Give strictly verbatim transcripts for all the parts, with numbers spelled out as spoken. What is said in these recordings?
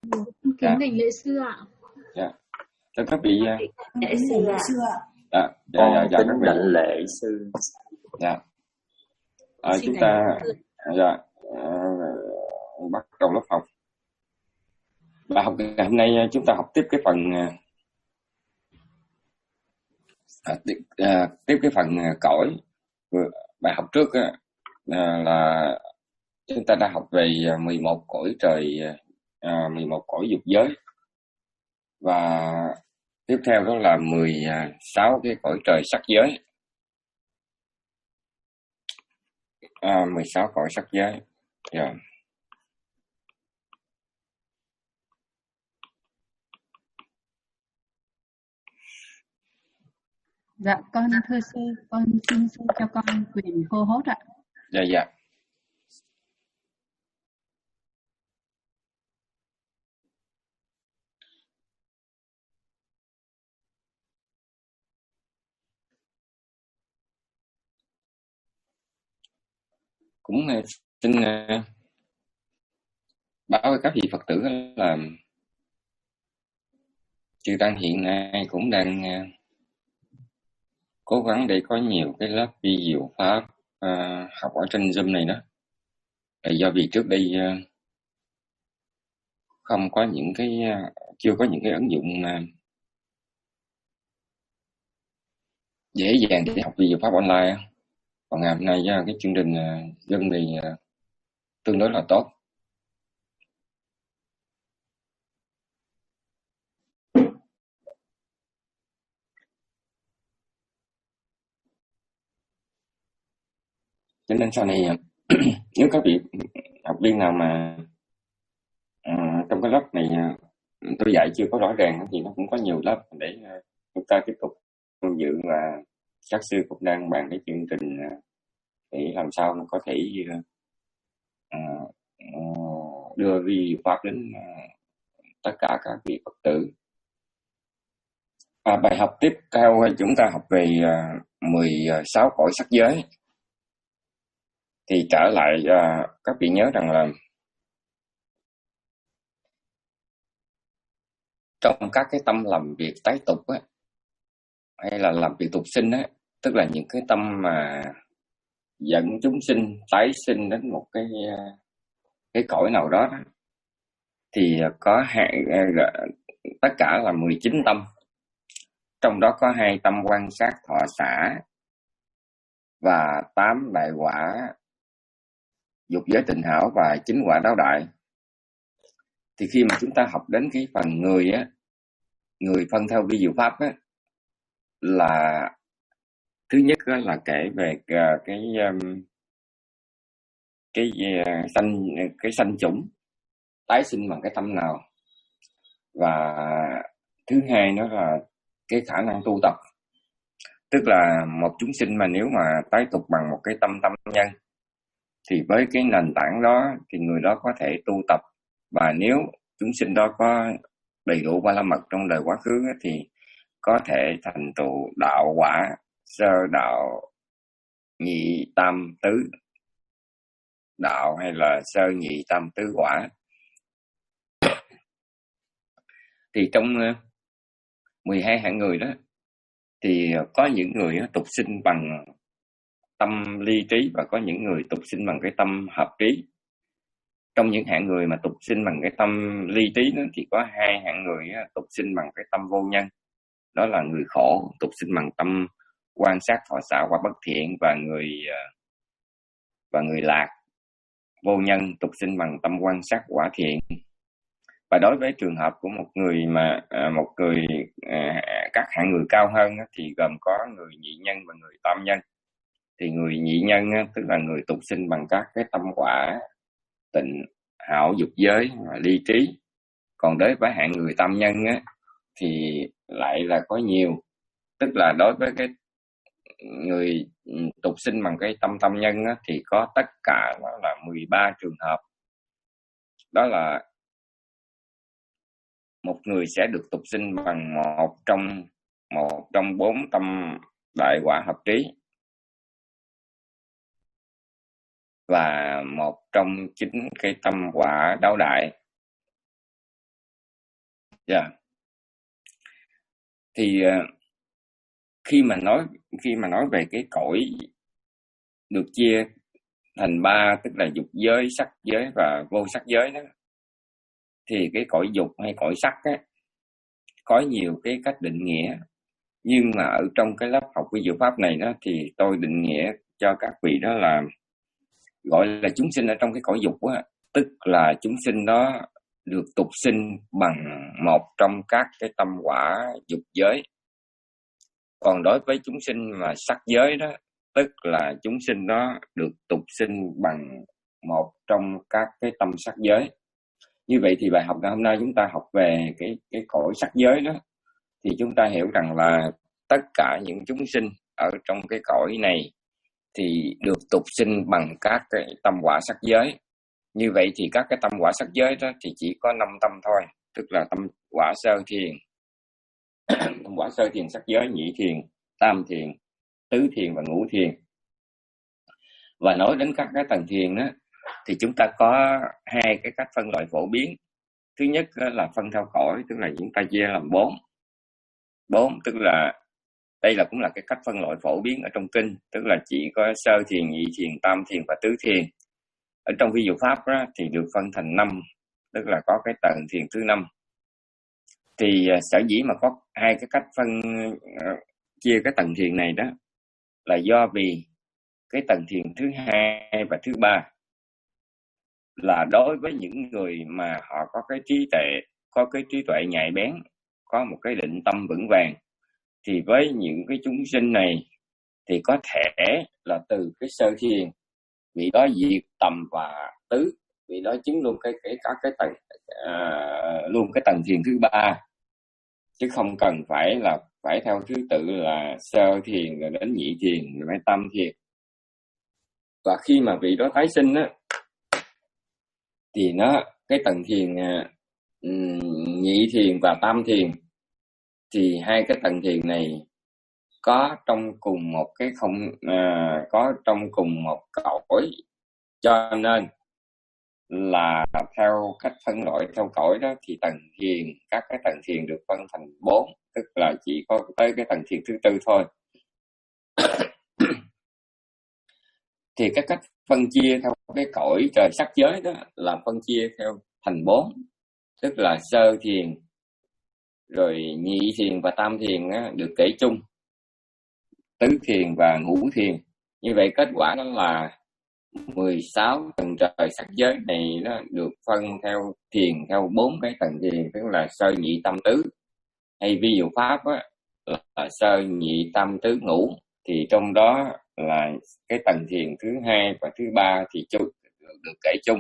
Kính Dạ. đảnh lễ sư ạ. Dạ. Thưa các vị, Lễ sư ạ. dạ, dạ, Con dạ, dạ, kính các vị. đảnh lễ sư. Dạ. À, Xin chúng đảnh ta lễ sư. dạ, à, bắt đầu lớp học. Bài học ngày hôm nay chúng ta học tiếp cái phần à, tiếp, à, tiếp cái phần cõi. Bài học trước á, à, là chúng ta đã học về mười một cõi trời, à, mười một cõi dục giới, và tiếp theo đó là mười sáu cái cõi trời sắc giới, à, mười sáu cõi sắc giới. Yeah. Dạ, con thưa sư, con xin sư cho con quyền hô hốt ạ. Dạ, dạ. Cũng xin uh, báo với các vị Phật tử là chư tăng hiện nay cũng đang uh, cố gắng để có nhiều cái lớp vi diệu pháp uh, học ở trên Zoom này đó. Do vì trước đây uh, không có những cái uh, chưa có những cái ứng dụng uh, dễ dàng để học vi diệu pháp online. Còn ngày hôm nay uh, cái chương trình uh, Zoom này uh, tương đối là tốt. Cho nên sau này nếu các vị học viên nào mà uh, trong cái lớp này uh, tôi dạy chưa có rõ ràng thì nó cũng có nhiều lớp để uh, chúng ta tiếp tục tham dự, và các sư cũng đang bàn cái chương trình uh, để làm sao mà có thể uh, uh, đưa vi pháp đến uh, tất cả các vị Phật tử. À, bài học tiếp theo chúng ta học về uh, mười sáu cõi sắc giới. Thì trở lại uh, các vị nhớ rằng là trong các cái tâm làm việc tái tục á, hay là làm việc tục sinh á, tức là những cái tâm mà dẫn chúng sinh tái sinh đến một cái cái cõi nào đó, đó thì có hai, tất cả là mười chín tâm. Trong đó có hai tâm quan sát thọ xả và tám đại quả dục giới tịnh hảo và chín quả đáo đại. Thì khi mà chúng ta học đến cái phần người á, người phân theo vi diệu pháp á, là thứ nhất á, là kể về cái cái cái sanh cái sanh chủng tái sinh bằng cái tâm nào, và thứ hai nó là cái khả năng tu tập. Tức là một chúng sinh mà nếu mà tái tục bằng một cái tâm tâm nhân thì với cái nền tảng đó thì người đó có thể tu tập, và nếu chúng sinh đó có đầy đủ ba la mật trong đời quá khứ thì có thể thành tựu đạo quả sơ đạo, nhị tam tứ đạo, hay là sơ nhị tam tứ quả. Thì trong mười hai hạng người đó thì có những người tục sinh bằng tâm ly trí, và có những người tục sinh bằng cái tâm hợp trí. Trong những hạng người mà tục sinh bằng cái tâm ly trí đó, thì có hai hạng người tục sinh bằng cái tâm vô nhân. Đó là người khổ tục sinh bằng tâm quan sát thọ xả quả bất thiện, và người và người lạc vô nhân tục sinh bằng tâm quan sát quả thiện. Và đối với trường hợp của một người mà một người các hạng người cao hơn thì gồm có người nhị nhân và người tam nhân. Thì người nhị nhân tức là người tục sinh bằng các cái tâm quả tịnh hảo dục giới và ly trí. Còn đối với hạng người tam nhân á, thì lại là có nhiều, tức là đối với cái người tục sinh bằng cái tâm tam nhân á, thì có tất cả đó là mười ba trường hợp. Đó là một người sẽ được tục sinh bằng một trong một trong bốn tâm đại quả hợp trí, và một trong chín cái tâm quả đáo đại. Dạ. Yeah. Thì khi mà nói khi mà nói về cái cõi được chia thành ba, tức là dục giới, sắc giới và vô sắc giới đó, thì cái cõi dục hay cõi sắc á, có nhiều cái cách định nghĩa. Nhưng mà ở trong cái lớp học vi diệu pháp này đó, thì tôi định nghĩa cho các vị đó là gọi là chúng sinh ở trong cái cõi dục á, tức là chúng sinh đó được tục sinh bằng một trong các cái tâm quả dục giới. Còn đối với chúng sinh mà sắc giới đó, tức là chúng sinh đó được tục sinh bằng một trong các cái tâm sắc giới. Như vậy thì bài học ngày hôm nay chúng ta học về cái cái cõi sắc giới đó, thì chúng ta hiểu rằng là tất cả những chúng sinh ở trong cái cõi này thì được tục sinh bằng các cái tâm quả sắc giới. Như vậy thì các cái tâm quả sắc giới đó thì chỉ có năm tâm thôi, tức là tâm quả sơ thiền, tâm quả sơ thiền sắc giới, nhị thiền, tam thiền, tứ thiền và ngũ thiền. Và nói đến các cái tầng thiền đó, thì chúng ta có hai cái cách phân loại phổ biến. Thứ nhất là phân theo cõi, tức là chúng ta chia làm bốn. Bốn tức là đây là cũng là cái cách phân loại phổ biến ở trong kinh, tức là chỉ có sơ thiền, nhị thiền, tam thiền và tứ thiền. Ở trong vi diệu pháp đó, thì được phân thành năm, tức là có cái tầng thiền thứ năm. Thì sở dĩ mà có hai cái cách phân uh, chia cái tầng thiền này đó là do vì cái tầng thiền thứ hai và thứ ba là đối với những người mà họ có cái trí tuệ, có cái trí tuệ nhạy bén, có một cái định tâm vững vàng, thì với những cái chúng sinh này thì có thể là từ cái sơ thiền, vị đó diệt tầm và tứ, vị đó chứng luôn cái cái các cái tầng à, luôn cái tầng thiền thứ ba, chứ không cần phải là phải theo thứ tự là sơ thiền rồi đến nhị thiền rồi đến tam thiền. Và khi mà vị đó tái sinh á, thì nó cái tầng thiền um, nhị thiền và tam thiền, thì hai cái tầng thiền này có trong cùng một cái không à, có trong cùng một cõi, cho nên là theo cách phân loại theo cõi đó thì tầng thiền, các cái tầng thiền được phân thành bốn, tức là chỉ có tới cái tầng thiền thứ tư thôi. Thì cái cách phân chia theo cái cõi trời sắc giới đó là phân chia theo thành bốn, tức là sơ thiền, rồi nhị thiền và tam thiền á, được kể chung, tứ thiền và ngũ thiền. Như vậy kết quả đó là mười sáu tầng trời sắc giới này nó được phân theo thiền, theo bốn cái tầng thiền, tức là sơ nhị tam tứ, hay vi diệu pháp á, là sơ nhị tam tứ ngũ. Thì trong đó là cái tầng thiền thứ hai và thứ ba thì chung được, được kể chung.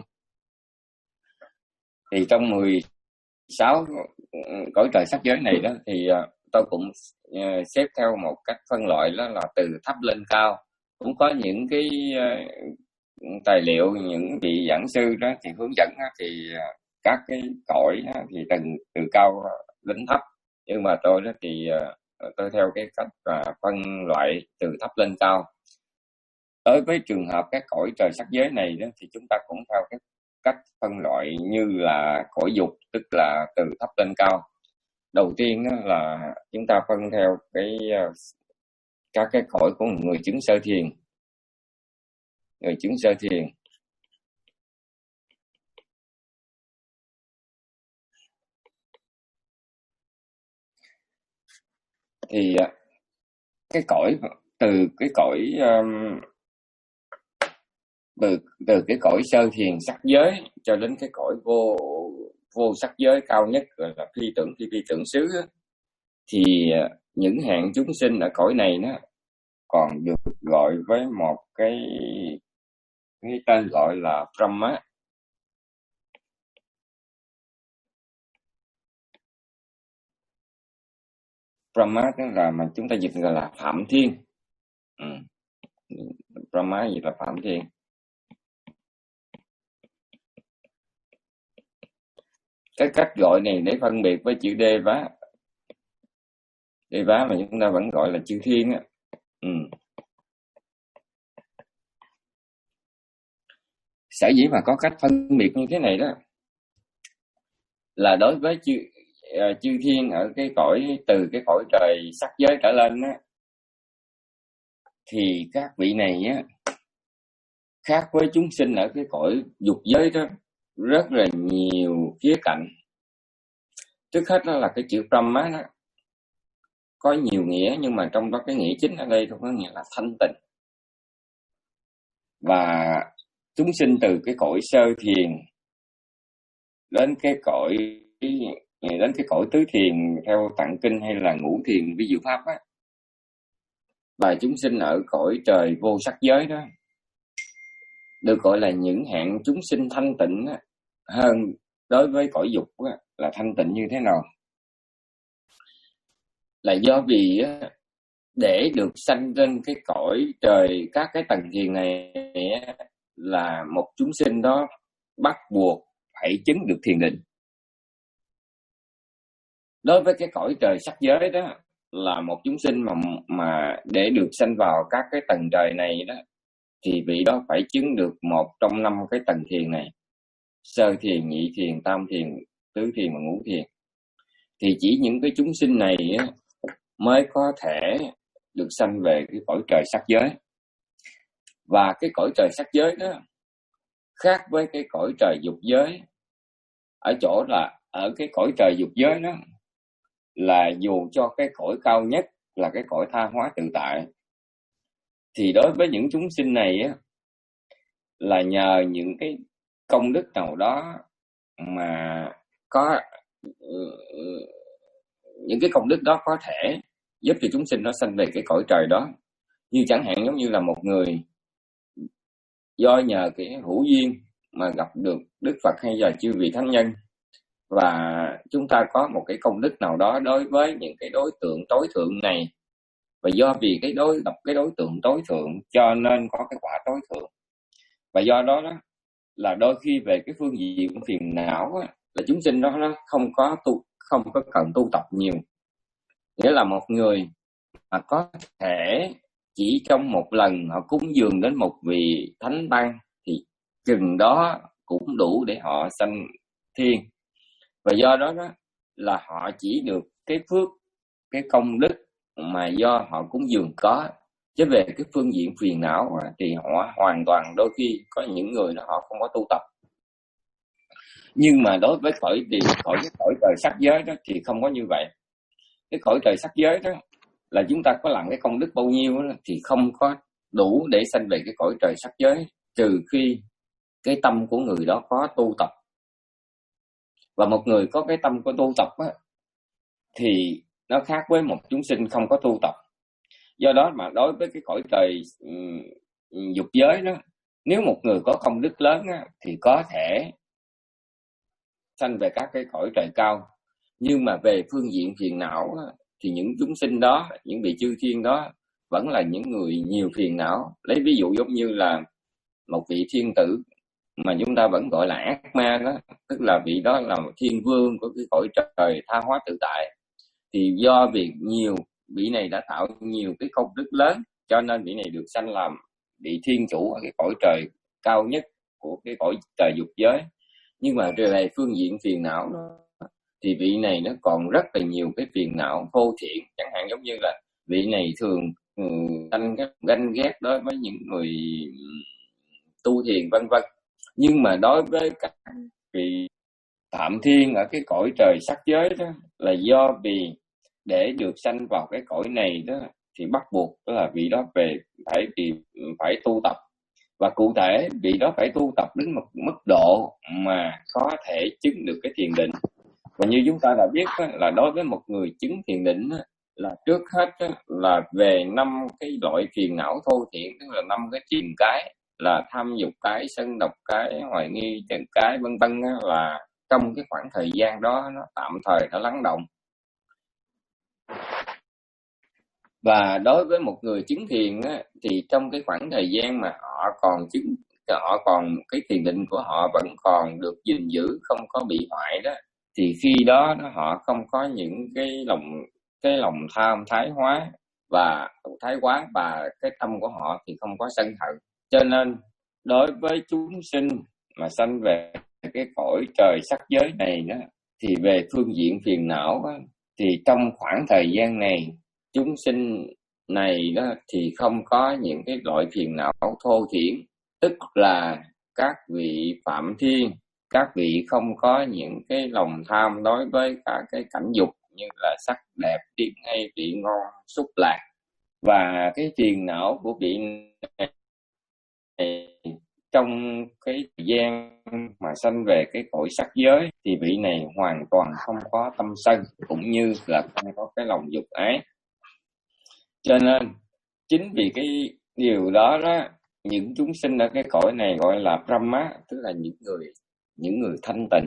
Thì trong mười sáu cõi trời sắc giới này đó thì tôi cũng xếp theo một cách phân loại, đó là từ thấp lên cao. Cũng có những cái tài liệu, những vị giảng sư đó thì hướng dẫn đó, thì các cái cõi đó, thì từ từ cao đến thấp, nhưng mà tôi đó thì tôi theo cái cách là phân loại từ thấp lên cao. Đối với trường hợp các cõi trời sắc giới này đó thì chúng ta cũng theo cái cách phân loại như là cõi dục, tức là từ thấp lên cao. Đầu tiên đó là chúng ta phân theo cái các cái cõi của người chứng sơ thiền. Người chứng sơ thiền thì cái cõi từ cái cõi um, từ từ cái cõi sơ thiền sắc giới cho đến cái cõi vô vô sắc giới cao nhất, gọi là phi tưởng phi phi tưởng xứ, thì những hạng chúng sinh ở cõi này nó còn được gọi với một cái cái tên gọi là Brahma. Brahma tức là mà chúng ta dịch gọi là Phạm Thiên. Ừ. Brahma dịch là Phạm Thiên. Cái cách gọi này để phân biệt với chữ Đê Vá, Đê Vá mà chúng ta vẫn gọi là chữ Thiên á. Ừ. Sở dĩ mà có cách phân biệt như thế này đó là đối với chữ uh, chư thiên ở cái cõi từ cái cõi trời sắc giới trở lên á, thì các vị này á khác với chúng sinh ở cái cõi dục giới đó rất là nhiều khía cạnh. Trước hết đó là cái chữ Brahma đó có nhiều nghĩa, nhưng mà trong đó cái nghĩa chính ở đây có nghĩa là thanh tịnh. Và chúng sinh từ cái cõi sơ thiền đến cái cõi đến cái cõi tứ thiền theo tạng kinh hay là ngũ thiền vi diệu pháp á, và chúng sinh ở cõi trời vô sắc giới đó được gọi là những hạng chúng sinh thanh tịnh á, hơn đối với cõi dục á, là thanh tịnh như thế nào? Là do vì á, để được sanh trên cái cõi trời các cái tầng thiền này á, là một chúng sinh đó bắt buộc phải chứng được thiền định. Đối với cái cõi trời sắc giới đó là một chúng sinh mà mà để được sanh vào các cái tầng trời này đó thì vị đó phải chứng được một trong năm cái tầng thiền này: sơ thiền, nhị thiền, tam thiền, tứ thiền và ngũ thiền. Thì chỉ những cái chúng sinh này á, mới có thể được sanh về cái cõi trời sắc giới. Và cái cõi trời sắc giới đó khác với cái cõi trời dục giới ở chỗ là ở cái cõi trời dục giới đó là dù cho cái cõi cao nhất là cái cõi tha hóa tự tại, thì đối với những chúng sinh này á, là nhờ những cái công đức nào đó mà có những cái công đức đó có thể giúp cho chúng sinh nó sanh về cái cõi trời đó. Như chẳng hạn giống như là một người do nhờ cái hữu duyên mà gặp được Đức Phật hay là chư vị thánh nhân, và chúng ta có một cái công đức nào đó đối với những cái đối tượng tối thượng này, và do vì cái đối gặp cái đối tượng tối thượng cho nên có cái quả tối thượng. Và do đó đó là đôi khi về cái phương diện phiền não á, là chúng sinh đó nó không có tu không có cần tu tập nhiều. Nghĩa là một người mà có thể chỉ trong một lần họ cúng dường đến một vị thánh tăng thì chừng đó cũng đủ để họ sanh thiên. Và do đó đó là họ chỉ được cái phước, cái công đức mà do họ cúng dường có. Chứ về cái phương diện phiền não thì họ hoàn toàn, đôi khi có những người là họ không có tu tập. Nhưng mà đối với cõi thì cõi cái cõi trời sắc giới đó thì không có như vậy. Cái cõi trời sắc giới đó là chúng ta có làm cái công đức bao nhiêu đó, thì không có đủ để sanh về cái cõi trời sắc giới, trừ khi cái tâm của người đó có tu tập. Và một người có cái tâm của tu tập á, thì nó khác với một chúng sinh không có tu tập. Do đó mà đối với cái cõi trời um, dục giới đó, nếu một người có công đức lớn á, thì có thể sanh về các cái cõi trời cao. Nhưng mà về phương diện phiền não á, thì những chúng sinh đó, những vị chư thiên đó vẫn là những người nhiều phiền não. Lấy ví dụ giống như là một vị thiên tử mà chúng ta vẫn gọi là ác ma đó, tức là vị đó là một thiên vương của cái cõi trời tha hóa tự tại. Thì do việc nhiều vị này đã tạo nhiều cái công đức lớn, cho nên vị này được sanh làm vị thiên chủ ở cái cõi trời cao nhất của cái cõi trời dục giới. Nhưng mà về phương diện phiền não đó, thì vị này nó còn rất là nhiều cái phiền não vô thiện. Chẳng hạn giống như là vị này thường ganh ganh ghét đối với những người tu thiền vân vân. Nhưng mà đối với các vị phạm thiên ở cái cõi trời sắc giới đó, là do vì để được sanh vào cái cõi này đó thì bắt buộc đó là vị đó về phải vì phải tu tập. Và cụ thể vị đó phải tu tập đến một mức độ mà có thể chứng được cái thiền định. Và như chúng ta đã biết đó, là đối với một người chứng thiền định đó, là trước hết đó, là về năm cái loại phiền não thô thiện, tức là năm cái triền cái, là tham dục cái, sân độc cái, hoài nghi trần cái vân vân, là trong cái khoảng thời gian đó nó tạm thời nó lắng động. Và đối với một người chứng thiền á, thì trong cái khoảng thời gian mà họ còn chứng, họ còn cái thiền định của họ vẫn còn được gìn giữ, không có bị hoại đó, thì khi đó họ không có những cái lòng cái lòng tham thái hóa và thái quá, và cái tâm của họ thì không có sân hận. Cho nên đối với chúng sinh mà sanh về cái cõi trời sắc giới này đó, thì về phương diện phiền não á, thì trong khoảng thời gian này chúng sinh này đó thì không có những cái loại phiền não thô thiển, tức là các vị phạm thiên, các vị không có những cái lòng tham đối với cả cái cảnh dục như là sắc đẹp, tiếng hay, vị ngon, xúc lạc. Và cái phiền não của vị này trong cái thời gian mà sanh về cái cõi sắc giới thì vị này hoàn toàn không có tâm sân, cũng như là không có cái lòng dục ái. Cho nên chính vì cái điều đó đó, những chúng sinh ở cái cõi này gọi là Brahma, tức là những người những người thanh tịnh.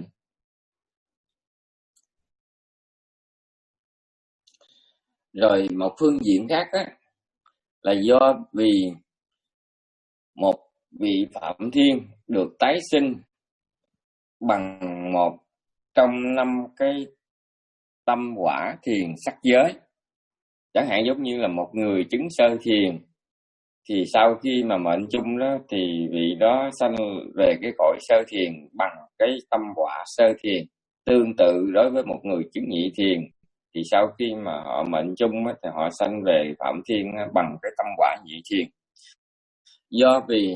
Rồi một phương diện khác á, là do vì một vị phạm thiên được tái sinh bằng một trong năm cái tâm quả thiền sắc giới. Chẳng hạn giống như là một người chứng sơ thiền, thì sau khi mà mệnh chung đó thì vị đó sanh về cái cõi sơ thiền bằng cái tâm quả sơ thiền. Tương tự đối với một người chứng nhị thiền, thì sau khi mà họ mệnh chung đó, thì họ sanh về phạm thiên bằng cái tâm quả nhị thiền. Do vì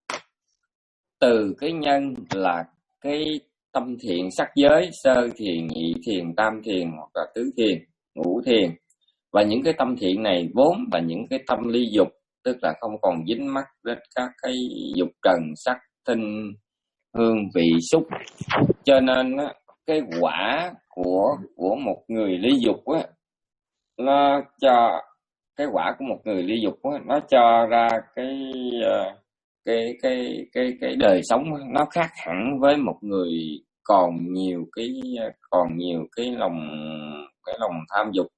từ cái nhân là cái tâm thiện sắc giới, sơ thiền, nhị thiền, tam thiền hoặc là tứ thiền, ngũ thiền, và những cái tâm thiện này vốn là những cái tâm ly dục, tức là không còn dính mắc đến các cái dục trần, sắc, thinh, hương, vị, xúc. Cho nên á, cái quả của của một người ly dục á, nó cho cái quả của một người ly dục á, nó cho ra cái cái cái cái cái đời sống nó khác hẳn với một người còn nhiều cái còn nhiều cái lòng cái lòng tham dục.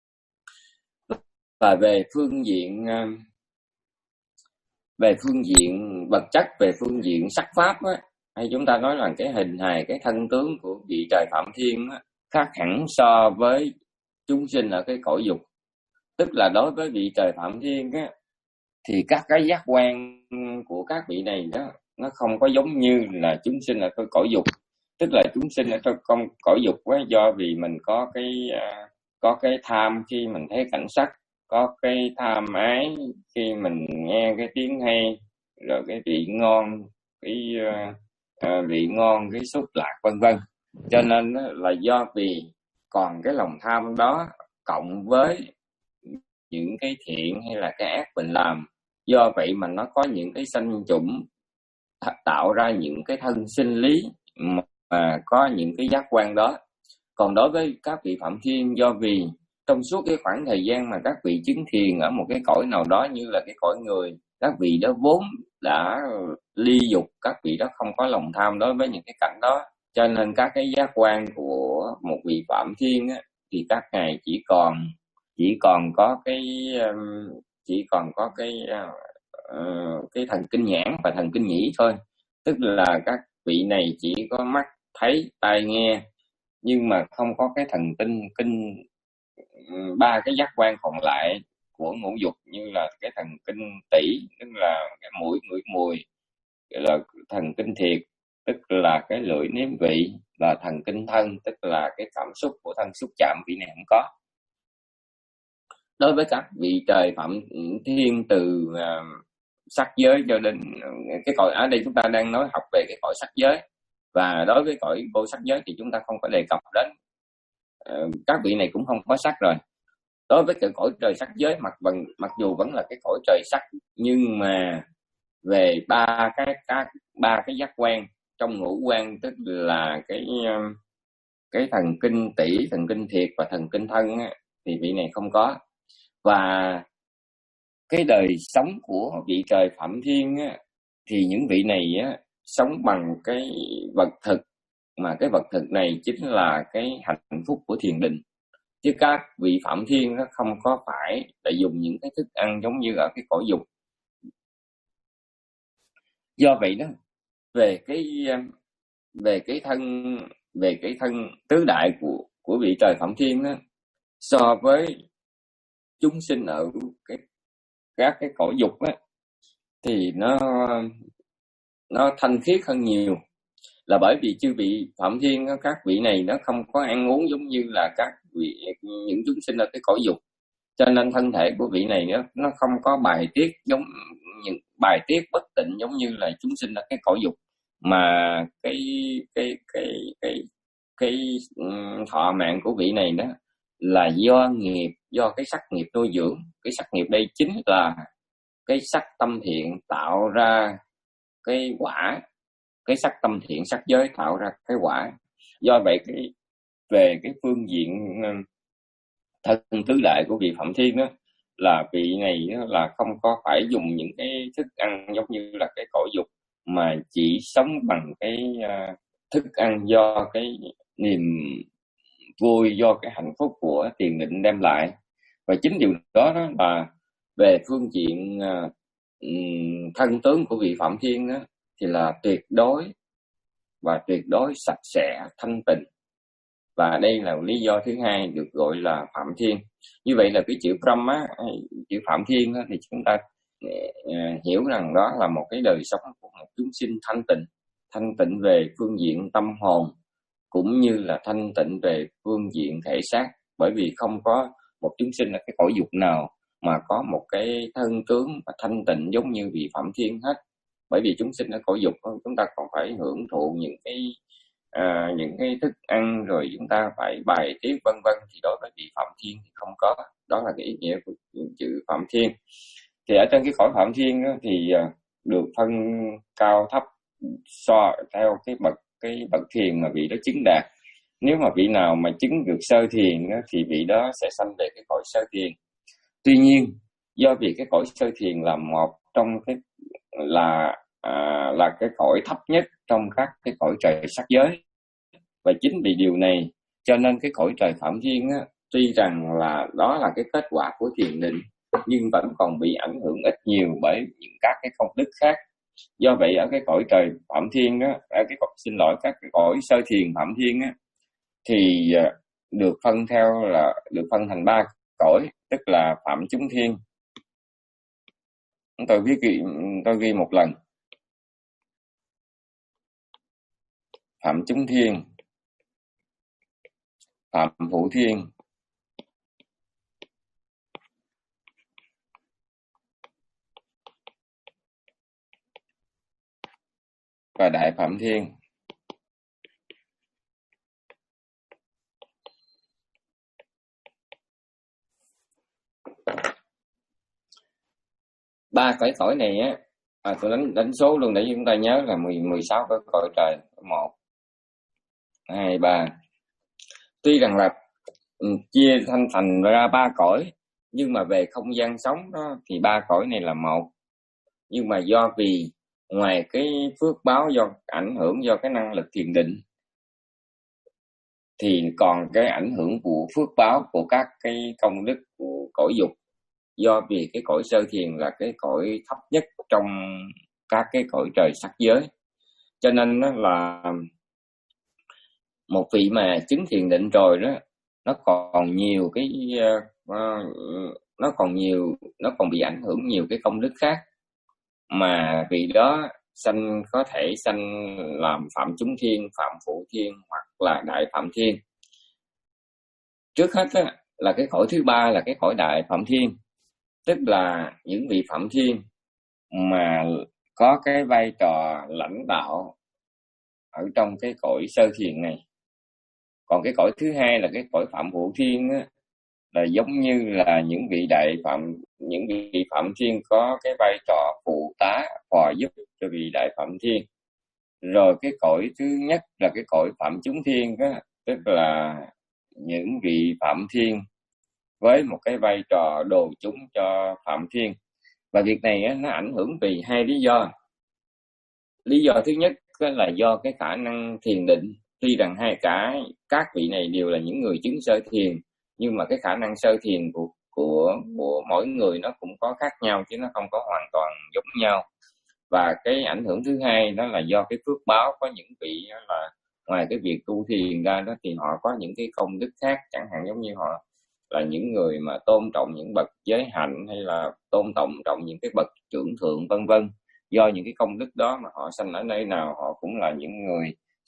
Và về phương diện về phương diện vật chất, về phương diện sắc pháp á, hay chúng ta nói là cái hình hài, cái thân tướng của vị trời Phạm Thiên á, khác hẳn so với chúng sinh ở cái cõi dục. Tức là đối với vị trời Phạm Thiên á, thì các cái giác quan của các vị này đó nó không có giống như là chúng sinh ở cái cõi dục. Tức là chúng sinh ở trong con cõi dục á, do vì mình có cái có cái tham khi mình thấy cảnh sắc, có cái tham ái khi mình nghe cái tiếng hay, rồi cái vị ngon, cái uh, vị ngon, cái xúc lạc vân vân. Cho nên là do vì còn cái lòng tham đó cộng với những cái thiện hay là cái ác mình làm, do vậy mà nó có những cái sanh chủng tạo ra những cái thân sinh lý mà có những cái giác quan đó. Còn đối với các vị Phạm Thiên, do vì trong suốt cái khoảng thời gian mà các vị chứng thiền ở một cái cõi nào đó như là cái cõi người, các vị đó vốn đã ly dục, các vị đó không có lòng tham đối với những cái cảnh đó. Cho nên các cái giác quan của một vị Phạm Thiên á, thì các ngài chỉ còn chỉ còn có cái chỉ còn có cái uh, cái thần kinh nhãn và thần kinh nhĩ thôi. Tức là các vị này chỉ có mắt thấy, tai nghe, nhưng mà không có cái thần kinh kinh ba cái giác quan còn lại của ngũ dục, như là cái thần kinh tỷ, tức là cái mũi ngửi mùi, là thần kinh thiệt, tức là cái lưỡi nếm vị, là thần kinh thân, tức là cái cảm xúc của thân xúc chạm, vị này không có. Đối với các vị trời Phạm Thiên từ uh, sắc giới cho đến uh, cái cõi, ở đây chúng ta đang nói học về cái cõi sắc giới, và đối với cõi vô sắc giới thì chúng ta không có đề cập đến. Uh, các vị này cũng không có sắc rồi. Đối với cái cõi trời sắc giới, mặc bằng mặc dù vẫn là cái cõi trời sắc, nhưng mà về ba cái các ba cái giác quan trong ngũ quan, tức là cái cái thần kinh tỷ, thần kinh thiệt và thần kinh thân á, thì vị này không có. Và cái đời sống của vị trời Phạm Thiên á, thì những vị này á, sống bằng cái vật thực, mà cái vật thực này chính là cái hạnh phúc của thiền định. Chứ các vị Phạm Thiên nó không có phải là dùng những cái thức ăn giống như ở cái cõi dục. Do vậy đó, về cái về cái thân về cái thân tứ đại của của vị trời Phạm Thiên đó, so với chúng sinh ở cái các cái cõi dục á, thì nó nó thanh khiết hơn nhiều. là bởi vì chư vị Phạm Thiên đó, các vị này nó không có ăn uống giống như là các vị những chúng sinh ở cái cõi dục, cho nên thân thể của vị này nó nó không có bài tiết giống những bài tiết bất tịnh giống như là chúng sinh ở cái cõi dục, mà cái cái cái cái cái um, thọ mạng của vị này đó là do nghiệp, do cái sắc nghiệp nuôi dưỡng. Cái sắc nghiệp đây chính là cái sắc tâm thiện tạo ra cái quả, cái sắc tâm thiện sắc giới tạo ra cái quả. Do vậy cái về cái phương diện thân tứ đại của vị Phạm Thiên đó, là vị này đó là không có phải dùng những cái thức ăn giống như là cái cõi dục, mà chỉ sống bằng cái uh, thức ăn do cái niềm vui, do cái hạnh phúc của thiền định đem lại. Và chính điều đó, đó là về phương diện uh, thân tướng của vị Phạm Thiên đó, thì là tuyệt đối và tuyệt đối sạch sẽ thanh tịnh. Và đây là lý do thứ hai được gọi là Phạm Thiên. Như vậy là cái chữ Brahma, chữ Phạm Thiên đó, thì chúng ta uh, hiểu rằng đó là một cái đời sống của một chúng sinh thanh tịnh, thanh tịnh về phương diện tâm hồn cũng như là thanh tịnh về phương diện thể xác. Bởi vì không có một chúng sinh ở cái cõi dục nào mà có một cái thân tướng và thanh tịnh giống như vị Phạm Thiên hết. Bởi vì chúng sinh ở cõi dục chúng ta còn phải hưởng thụ những cái à, những cái thức ăn, rồi chúng ta phải bài tiết vân vân, thì đối với vị Phạm Thiên thì không có. Đó là cái ý nghĩa của chữ Phạm Thiên. Thì ở trên cái cõi Phạm Thiên đó, thì được phân cao thấp so theo cái bậc cái bậc thiền mà vị đó chứng đạt. Nếu mà vị nào mà chứng được sơ thiền đó, thì vị đó sẽ sanh về cái cõi sơ thiền. Tuy nhiên do vì cái cõi sơ thiền là một trong cái là à, là cái cõi thấp nhất trong các cái cõi trời sắc giới, và chính vì điều này cho nên cái cõi trời Phạm Thiên á, tuy rằng là đó là cái kết quả của thiền định, nhưng vẫn còn bị ảnh hưởng ít nhiều bởi những các cái công đức khác. Do vậy ở cái cõi trời Phạm Thiên đó, ở cái xin lỗi các cái cõi sơ thiền Phạm Thiên á, thì được phân theo là được phân thành ba cõi, tức là Phạm Chúng Thiên. Tôi viết tôi ghi một lần: Phạm Chúng Thiên, Phạm Phụ Thiên, và Đại Phạm Thiên. Ba cõi cõi này á, à, tôi đánh đánh số luôn để chúng ta nhớ là mười mười sáu cái cõi trời. Một, hai, ba. Tuy rằng là chia thành thành ra ba cõi, nhưng mà về không gian sống đó thì ba cõi này là một. Nhưng mà do vì ngoài cái phước báo do ảnh hưởng do cái năng lực thiền định, thì còn cái ảnh hưởng của phước báo của các cái công đức của cõi dục. Do vì cái cõi sơ thiền là cái cõi thấp nhất trong các cái cõi trời sắc giới, cho nên nó là một vị mà chứng thiền định rồi đó, nó còn nhiều cái uh, nó còn nhiều nó còn bị ảnh hưởng nhiều cái công đức khác, mà vị đó sanh có thể sanh làm Phạm Chúng Thiên, Phạm Phụ Thiên hoặc là Đại Phạm Thiên. Trước hết á, là cái cõi thứ ba là cái cõi Đại Phạm Thiên, tức là những vị Phạm Thiên mà có cái vai trò lãnh đạo ở trong cái cõi sơ thiền này. Còn cái cõi thứ hai là cái cõi Phạm Phụ Thiên á, là giống như là những vị đại phạm những vị Phạm Thiên có cái vai trò phụ tá phò giúp cho vị Đại Phạm Thiên. Rồi cái cõi thứ nhất là cái cõi Phạm Chúng Thiên á, tức là những vị Phạm Thiên với một cái vai trò đồ chúng cho Phạm Thiên. Và việc này á, nó ảnh hưởng vì hai lý do. Lý do thứ nhất là do cái khả năng thiền định. Tuy rằng hai cả các vị này đều là những người chứng sơ thiền, nhưng mà cái khả năng sơ thiền của của của mỗi người nó cũng có khác nhau, chứ nó không có hoàn toàn giống nhau. Và cái ảnh hưởng thứ hai đó là do cái phước báo. Có những vị là ngoài cái việc tu thiền ra đó, thì họ có những cái công đức khác, chẳng hạn giống như họ là những người mà tôn trọng những bậc giới hạnh, hay là tôn trọng trọng những cái bậc trưởng thượng vân vân. Do những cái công đức đó mà họ sanh ở nơi nào, họ cũng là những người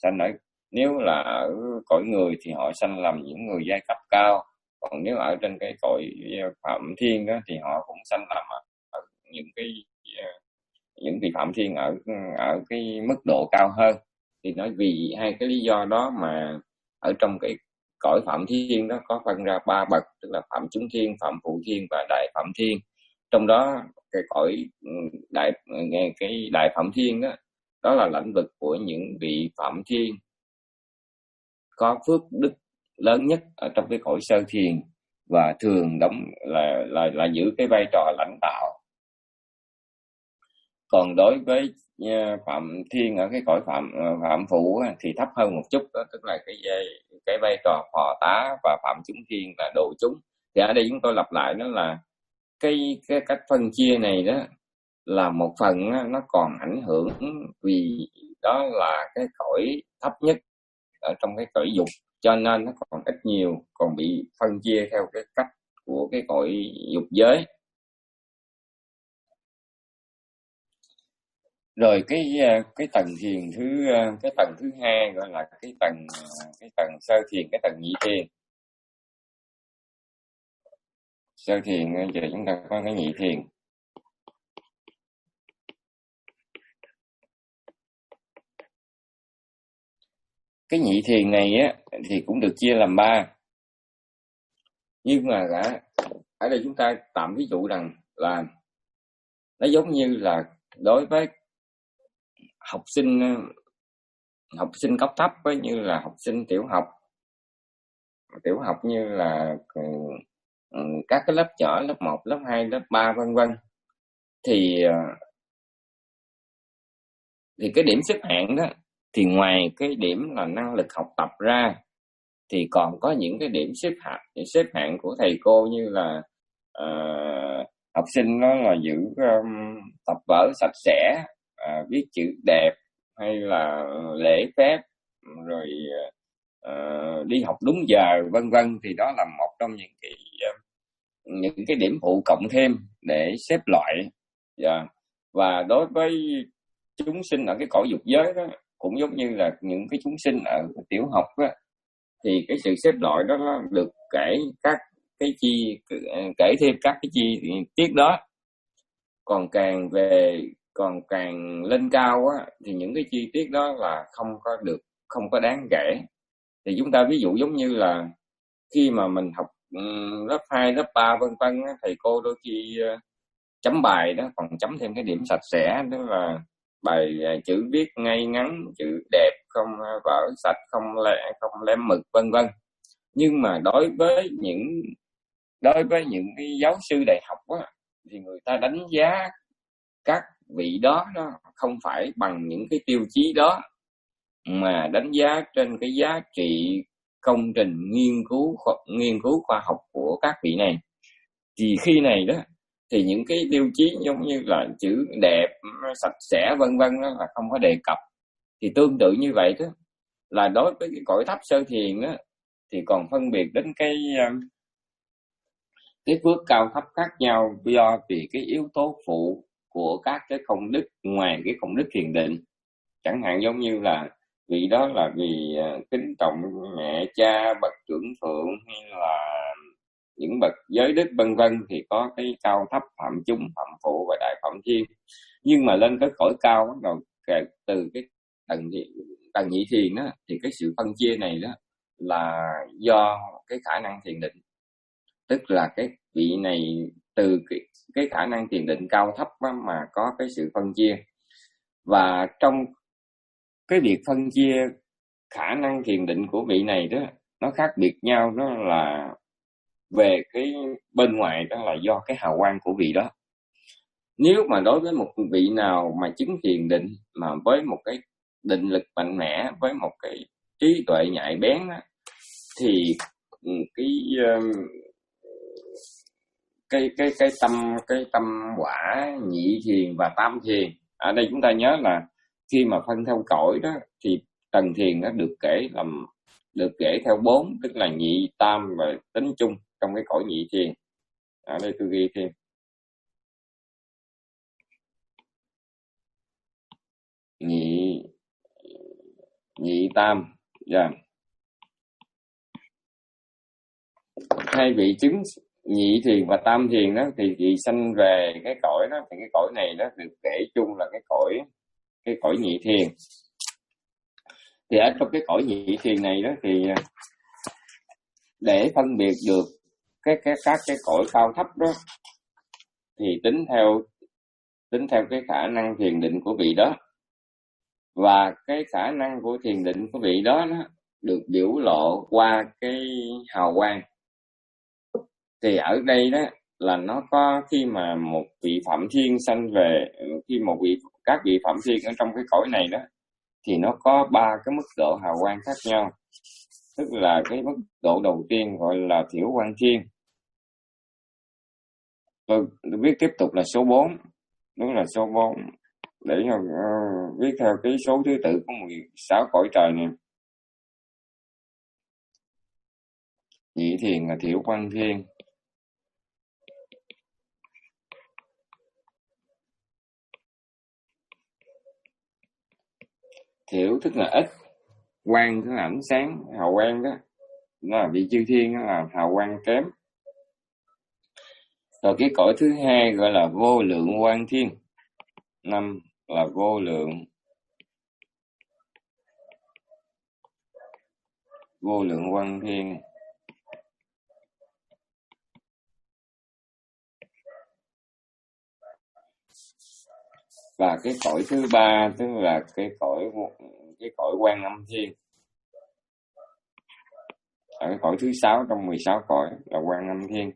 sanh ở, nếu là ở cõi người thì họ sanh làm những người giai cấp cao, còn nếu ở trên cái cõi phạm thiên đó thì họ cũng sanh làm ở những cái những vị phạm thiên ở ở cái mức độ cao hơn. Thì nói vì hai cái lý do đó mà ở trong cái cõi phạm thiên đó có phân ra ba bậc, tức là phạm chúng thiên, phạm phụ thiên và đại phạm thiên. Trong đó cái cõi đại cái đại phạm thiên đó đó là lãnh vực của những vị phạm thiên có phước đức lớn nhất ở trong cái cõi sơ thiền, và thường đóng là là là giữ cái vai trò lãnh đạo. Còn đối với phạm thiên ở cái cõi phạm phạm phụ thì thấp hơn một chút, đó tức là cái cái vai trò phò tá, và phạm chúng thiên là độ chúng. Thì ở đây chúng tôi lặp lại đó là cái cái cách phân chia này đó là một phần nó còn ảnh hưởng vì đó là cái cõi thấp nhất ở trong cái cõi dục, cho nên nó còn ít nhiều còn bị phân chia theo cái cách của cái cõi dục giới. Rồi cái cái tầng thiền thứ cái tầng thứ hai gọi là cái tầng cái tầng sơ thiền, cái tầng nhị thiền. Sơ thiền giờ chúng ta có cái nhị thiền. Cái nhị thiền này á thì cũng được chia làm ba, nhưng mà cả ở đây chúng ta tạm ví dụ rằng là nó giống như là đối với học sinh học sinh cấp thấp với như là học sinh tiểu học tiểu học như là các cái lớp nhỏ, lớp một, lớp hai, lớp ba vân vân, thì thì cái điểm xếp hạng đó thì ngoài cái điểm là năng lực học tập ra thì còn có những cái điểm xếp hạng xếp hạng của thầy cô, như là uh, học sinh nó là giữ um, tập vở sạch sẽ, uh, viết chữ đẹp, hay là lễ phép, rồi uh, đi học đúng giờ vân vân, thì đó là một trong những cái uh, những cái điểm phụ cộng thêm để xếp loại. Yeah. Và đối với chúng sinh ở cái cõi dục giới đó cũng giống như là những cái chúng sinh ở tiểu học đó, thì cái sự xếp loại đó nó được kể các cái chi kể thêm các cái chi tiết đó. Còn càng về còn càng lên cao á, thì những cái chi tiết đó là không có được không có đáng kể. Thì chúng ta ví dụ giống như là khi mà mình học um, lớp hai, lớp ba vân vân, thầy cô đôi khi uh, chấm bài đó còn chấm thêm cái điểm sạch sẽ, đó là bài uh, chữ viết ngay ngắn, chữ đẹp, không uh, vở sạch, không lẹ, không lem mực vân vân. Nhưng mà đối với những đối với những cái giáo sư đại học á, thì người ta đánh giá các vị đó nó không phải bằng những cái tiêu chí đó, mà đánh giá trên cái giá trị công trình nghiên cứu nghiên cứu khoa học của các vị này. Thì khi này đó thì những cái tiêu chí giống như là chữ đẹp, sạch sẽ vân vân đó là không có đề cập. Thì tương tự như vậy đó, là đối với cái cõi thấp sơ thiền đó thì còn phân biệt đến cái cái phước cao thấp khác nhau do vì cái yếu tố phụ của các cái công đức ngoài cái công đức thiền định. Chẳng hạn giống như là vị đó là vì kính trọng mẹ cha, bậc trưởng thượng, hay là những bậc giới đức vân vân, thì có cái cao thấp, phạm chúng, phạm phụ và đại phạm thiên. Nhưng mà lên tới cõi cao bắt đầu từ cái tầng tầng nhị thiền đó, thì cái sự phân chia này đó là do cái khả năng thiền định, tức là cái vị này từ cái, cái khả năng thiền định cao thấp mà có cái sự phân chia. Và trong cái việc phân chia khả năng thiền định của vị này đó, nó khác biệt nhau, đó là về cái bên ngoài, đó là do cái hào quang của vị đó. Nếu mà đối với một vị nào mà chứng thiền định mà với một cái định lực mạnh mẽ, với một cái trí tuệ nhạy bén đó, thì cái cái cái cái tâm cái tâm quả nhị thiền và tam thiền, ở đây chúng ta nhớ là khi mà phân theo cõi đó thì tầng thiền nó được kể làm được kể theo bốn, tức là nhị, tam và tính chung trong cái cõi nhị thiền. Ở đây tôi ghi thêm nhị nhị tam. Yeah. Hai vị chứng nhị thiền và tam thiền đó thì vị sanh về cái cõi đó, thì cái cõi này đó được kể chung là cái cõi cái cõi nhị thiền. Thì ở trong cái cõi nhị thiền này đó thì để phân biệt được cái cái các cái cõi cao thấp đó thì tính theo tính theo cái khả năng thiền định của vị đó, và cái khả năng của thiền định của vị đó, đó được biểu lộ qua cái hào quang. Thì ở đây đó là nó có khi mà một vị phạm thiên sanh về, khi một vị các vị phạm thiên ở trong cái cõi này đó thì nó có ba cái mức độ hào quang khác nhau. Tức là cái mức độ đầu tiên gọi là thiểu quang thiên. Tôi viết tiếp tục là số bốn, đúng là số bốn, để uh, viết theo cái số thứ tự của mười sáu cõi trời này. Nhị thiền là thiểu quang thiên. Thiểu tức là ít, quang tức là ánh sáng, hào quang đó, nó là vị chư thiên, đó là hào quang kém. Rồi cái cõi thứ hai gọi là vô lượng quang thiên. Năm là vô lượng vô lượng quang thiên. Và cái cõi thứ ba tức là cái cõi cái cõi quan âm thiên. Ở cái cõi thứ sáu trong mười sáu cõi là quan âm thiên.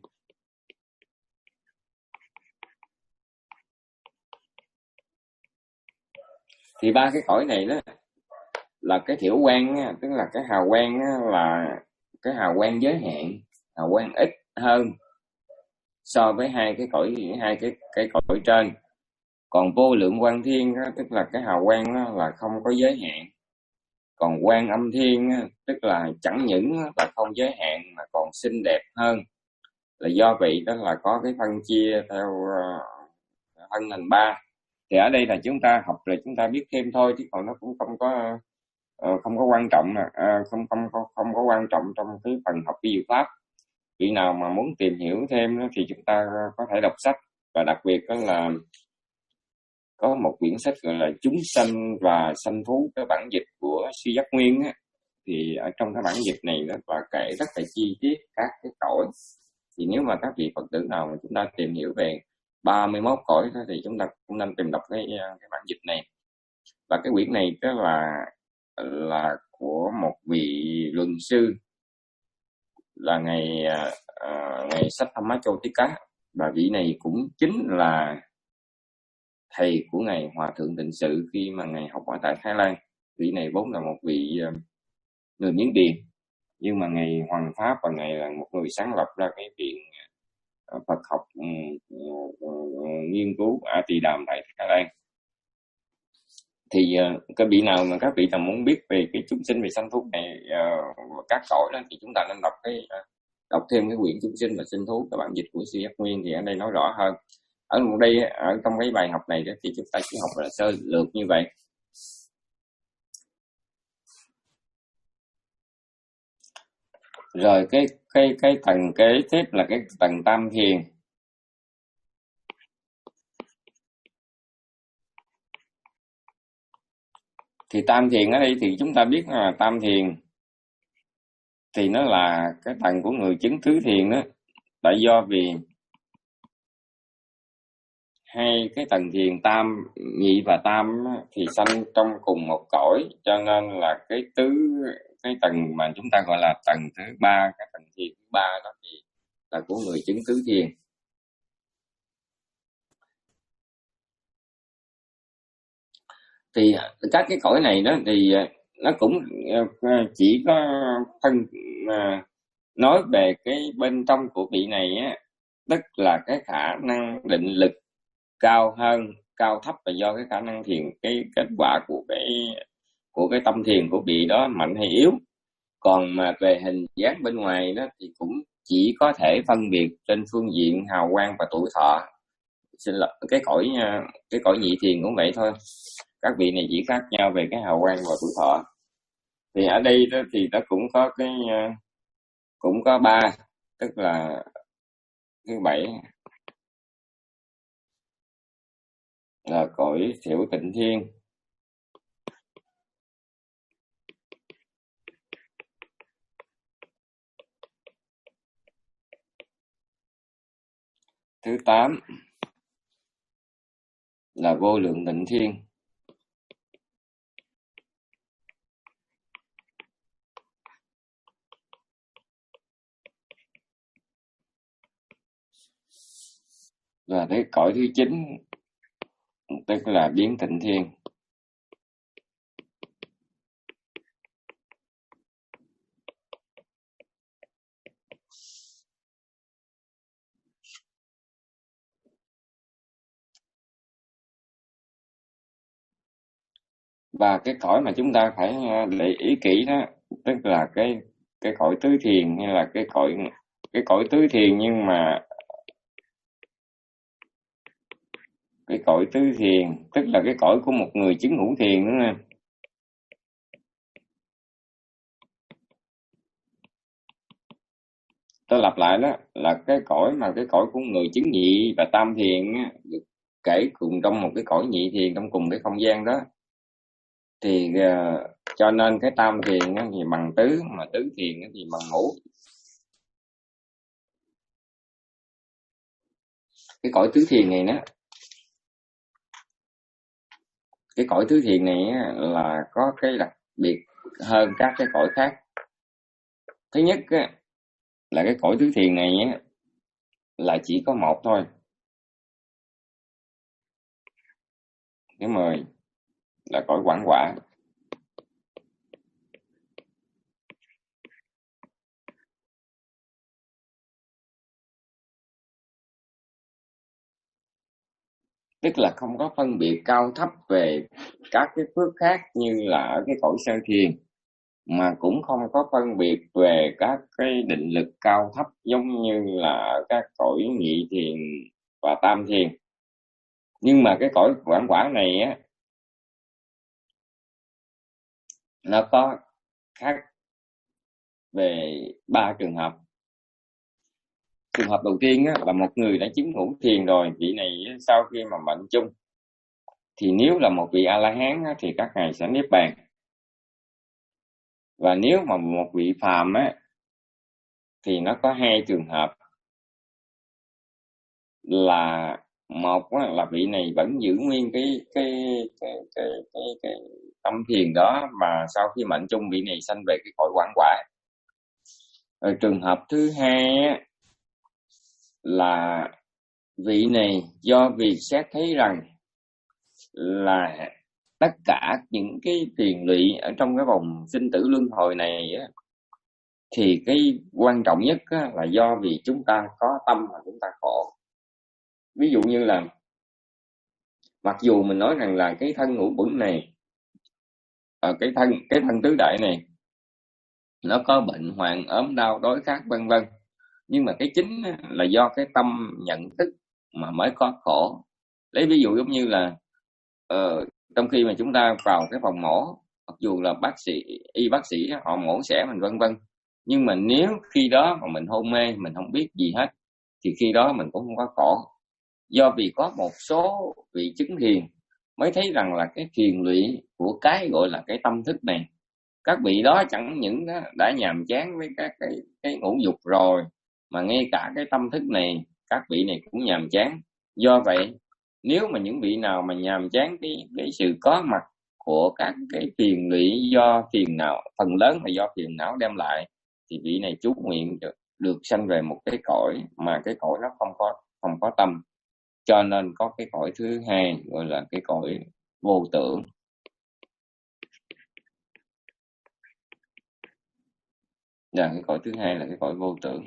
Thì ba cái cõi này đó là cái thiểu quang, tức là cái hào quang là cái hào quang giới hạn, hào quang ít hơn so với hai cái cõi hai cái cái cõi trên. Còn vô lượng quang thiên đó, tức là cái hào quang đó là không có giới hạn. Còn quan âm thiên đó, tức là chẳng những là không giới hạn mà còn xinh đẹp hơn, là do vậy đó là có cái phân chia theo uh, phân thành ba. Thì ở đây là chúng ta học rồi chúng ta biết thêm thôi, chứ còn nó cũng không có uh, không có quan trọng nè, uh, không không không không có quan trọng trong cái phần học vi diệu pháp. Vị nào mà muốn tìm hiểu thêm đó, thì chúng ta có thể đọc sách, và đặc biệt đó là có một quyển sách gọi là Chúng sanh và sanh thú, cái bản dịch của Sư Giác Nguyên á. Thì ở trong cái bản dịch này nó và kể rất là chi tiết các cái cõi. Thì nếu mà các vị Phật tử nào mà chúng ta tìm hiểu về ba mươi mốt cõi đó, thì chúng ta cũng nên tìm đọc cái cái bản dịch này. Và cái quyển này đó là là của một vị luận sư, là ngày uh, ngày sách Dhammachauttika, và vị này cũng chính là thầy của ngài Hòa thượng Tịnh Sự khi mà ngài học ở tại Thái Lan. Vị này vốn là một vị uh, người Miến Điện, nhưng mà ngài Hoàng Pháp và ngài là một người sáng lập ra cái viện uh, Phật học um, uh, nghiên cứu ở Tỳ Đàm tại Thái Lan. Thì uh, cái vị nào mà các vị nào muốn biết về cái chúng sinh về sanh thú này, uh, các cõi đó, thì chúng ta nên đọc cái uh, đọc thêm cái quyển Chúng sinh và sinh thú, cái bản dịch của Sư Giác Nguyên, thì ở đây nói rõ hơn. Ở đây, ở trong cái bài học này đó, thì chúng ta chỉ học là sơ lược như vậy. Rồi cái cái cái tầng kế tiếp là cái tầng tam thiền. Thì tam thiền ở đây thì chúng ta biết là tam thiền thì nó là cái tầng của người chứng tứ thiền đó. Tại do vì hai cái tầng thiền tam, nhị và tam thì sanh trong cùng một cõi, cho nên là cái tứ cái tầng mà chúng ta gọi là tầng thứ ba, cái tầng thiền thứ ba đó thì là của người chứng tứ thiền. Thì các cái cõi này đó thì nó cũng chỉ có phân nói về cái bên trong của vị này á, tức là cái khả năng định lực cao hơn, cao thấp là do cái khả năng thiền, cái kết quả của cái của cái tâm thiền của vị đó mạnh hay yếu. Còn mà về hình dáng bên ngoài đó thì cũng chỉ có thể phân biệt trên phương diện hào quang và tuổi thọ. Xin lỗi, cái cõi cái cõi nhị thiền cũng vậy thôi. Các vị này chỉ khác nhau về cái hào quang và tuổi thọ. Thì ở đây đó thì nó cũng có cái cũng có ba, tức là thứ bảy là cõi thiểu tịnh thiên, thứ tám là vô lượng tịnh thiên, và cái cõi thứ chín tức là biến tịnh thiên. Và cái cõi mà chúng ta phải để ý kỹ đó, tức là cái cái cõi tứ thiền, hay là cái cõi cái cõi tứ thiền nhưng mà cái cõi tứ thiền tức là cái cõi của một người chứng ngũ thiền, đúng không? Tôi lặp lại đó là cái cõi mà cái cõi của người chứng nhị và tam thiền á, được kể cùng trong một cái cõi nhị thiền trong cùng cái không gian đó. Thì uh, cho nên cái tam thiền á, thì bằng tứ, mà tứ thiền á, thì bằng ngũ. Cái cõi tứ thiền này đó, cái cõi tứ thiền này á, là có cái đặc biệt hơn các cái cõi khác. Thứ nhất á, là cái cõi tứ thiền này á, là chỉ có một thôi. Thứ mười là cõi quảng quả. Tức là không có phân biệt cao thấp về các cái phước khác như là ở cái cõi sơ thiền, mà cũng không có phân biệt về các cái định lực cao thấp giống như là ở các cõi nhị thiền và tam thiền. Nhưng mà cái cõi quảng quả này á, nó có khác về ba trường hợp. Trường hợp đầu tiên á, là một người đã chứng ngũ thiền rồi, vị này sau khi mà mệnh chung thì nếu là một vị A La Hán á, thì các ngài sẽ niết bàn. Và nếu mà một vị phàm á, thì nó có hai trường hợp. Là một á, là vị này vẫn giữ nguyên cái cái cái cái cái, cái tâm thiền đó, mà sau khi mệnh chung vị này sanh về cái cõi quảng quả. Rồi trường hợp thứ hai á, là vị này do vì xét thấy rằng là tất cả những cái phiền lụy ở trong cái vòng sinh tử luân hồi này á, thì cái quan trọng nhất á, là do vì chúng ta có tâm mà chúng ta khổ. Ví dụ như là mặc dù mình nói rằng là cái thân ngũ bửng này, à, cái thân cái thân tứ đại này nó có bệnh hoạn ốm đau đói khát vân vân, nhưng mà cái chính á, là do cái tâm nhận thức mà mới có khổ. Lấy ví dụ giống như là uh, trong khi mà chúng ta vào cái phòng mổ, mặc dù là bác sĩ y bác sĩ họ mổ xẻ mình vân vân, nhưng mà nếu khi đó mà mình hôn mê, mình không biết gì hết, thì khi đó mình cũng không có khổ. Do vì có một số vị chứng thiền mới thấy rằng là cái phiền lụy của cái gọi là cái tâm thức này, các vị đó chẳng những đó đã nhàm chán với các cái cái ngũ dục rồi, mà ngay cả cái tâm thức này các vị này cũng nhàm chán. Do vậy nếu mà những vị nào mà nhàm chán cái cái sự có mặt của các cái phiền lụy do phiền não, phần lớn là do phiền não đem lại, thì vị này chú nguyện được, được sanh về một cái cõi mà cái cõi nó không có không có tâm. Cho nên có cái cõi thứ hai gọi là cái cõi vô tưởng. Và cái cõi thứ hai là cái cõi vô tưởng.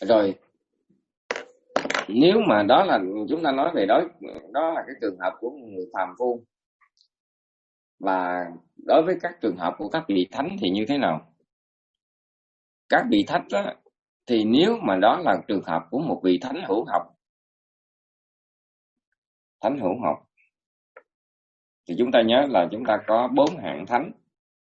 Rồi nếu mà đó là chúng ta nói về đó, đó là cái trường hợp của người phàm phu. Và đối với các trường hợp của các vị thánh thì như thế nào? Các vị thánh đó, thì nếu mà đó là trường hợp của một vị thánh hữu học, thánh hữu học thì chúng ta nhớ là chúng ta có bốn hạng thánh,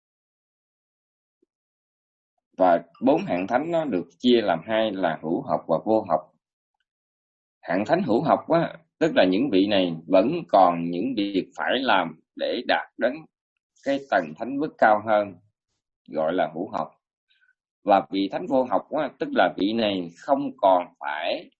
và bốn hạng thánh nó được chia làm hai là hữu học và vô học. Hạng thánh hữu học á, tức là những vị này vẫn còn những việc phải làm để đạt đến cái tầng thánh bước cao hơn, gọi là hữu học. Và vị thánh vô học á, tức là vị này không còn phải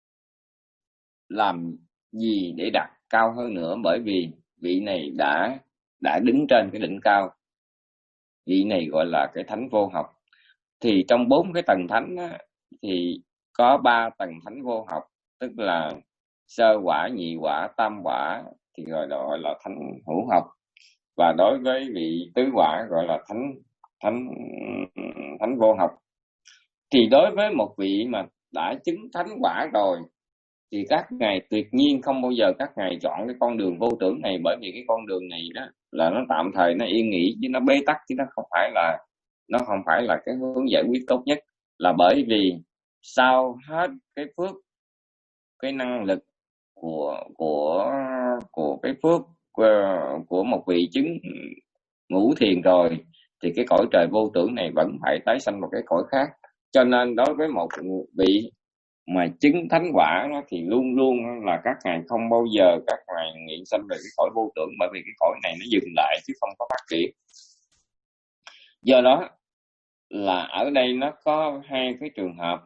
làm gì để đạt cao hơn nữa, bởi vì vị này đã đã đứng trên cái đỉnh cao. Vị này gọi là cái thánh vô học. Thì trong bốn cái tầng thánh á, thì có ba tầng thánh vô học, tức là sơ quả, nhị quả, tam quả thì gọi là, gọi là thánh hữu học. Và đối với vị tứ quả gọi là thánh thánh thánh vô học. Thì đối với một vị mà đã chứng thánh quả rồi thì các ngài tuyệt nhiên không bao giờ các ngài chọn cái con đường vô tưởng này, bởi vì cái con đường này đó là nó tạm thời, nó yên nghỉ, chứ nó bế tắc, chứ nó không phải là nó không phải là cái hướng giải quyết tốt nhất. Là bởi vì sau hết cái phước, cái năng lực của của của cái phước của, của một vị chứng ngũ thiền rồi, thì cái cõi trời vô tưởng này vẫn phải tái sanh một cái cõi khác. Cho nên đối với một vị mà chứng thánh quả nó thì luôn luôn là các ngài không bao giờ các ngài nguyện sanh về cái cõi vô tưởng, bởi vì cái cõi này nó dừng lại chứ không có phát triển. Do đó là ở đây nó có hai cái trường hợp,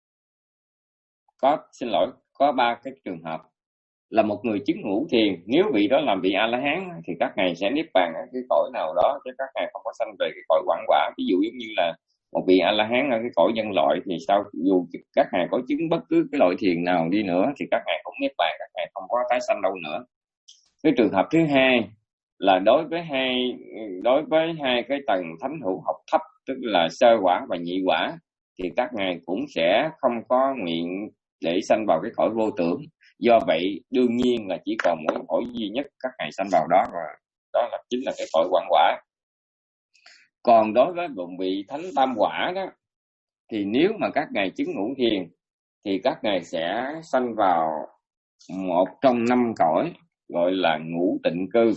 có xin lỗi có ba cái trường hợp. Là một người chứng ngũ thiền, nếu vị đó làm vị A La Hán thì các ngài sẽ niết bàn ở cái cõi nào đó, chứ các ngài không có sanh về cái cõi quảng quả. Ví dụ giống như là một vị A La Hán ở cái cõi nhân loại thì sau dù các ngài có chứng bất cứ cái loại thiền nào đi nữa thì các ngài cũng niết bàn, các ngài không có tái sanh đâu nữa. Cái trường hợp thứ hai là đối với hai đối với hai cái tầng thánh hữu học thấp, tức là sơ quả và nhị quả, thì các ngài cũng sẽ không có nguyện để sanh vào cái cõi vô tưởng. Do vậy đương nhiên là chỉ còn một cõi duy nhất các ngài sanh vào đó, và đó là chính là cái cõi quảng quả. Còn đối với một vị thánh tam quả đó, thì nếu mà các ngài chứng ngũ thiền thì các ngài sẽ sanh vào một trong năm cõi gọi là ngũ tịnh cư.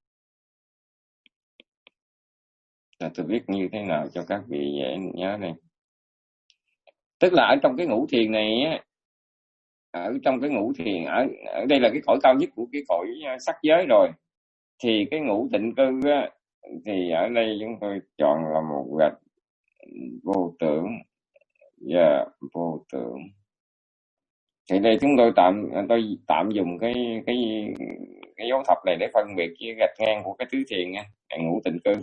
Là tôi viết như thế nào cho các vị dễ nhớ đây. Tức là ở trong cái ngũ thiền này á, ở trong cái ngũ thiền ở ở đây là cái cõi cao nhất của cái cõi sắc giới rồi, thì cái ngũ tịnh cư á, thì ở đây chúng tôi chọn là một gạch vô tưởng và yeah, vô tưởng. Thì đây chúng tôi tạm tôi tạm dùng cái cái cái dấu thập này để phân biệt với gạch ngang của cái tứ thiền nha, cái ngũ tịnh cư.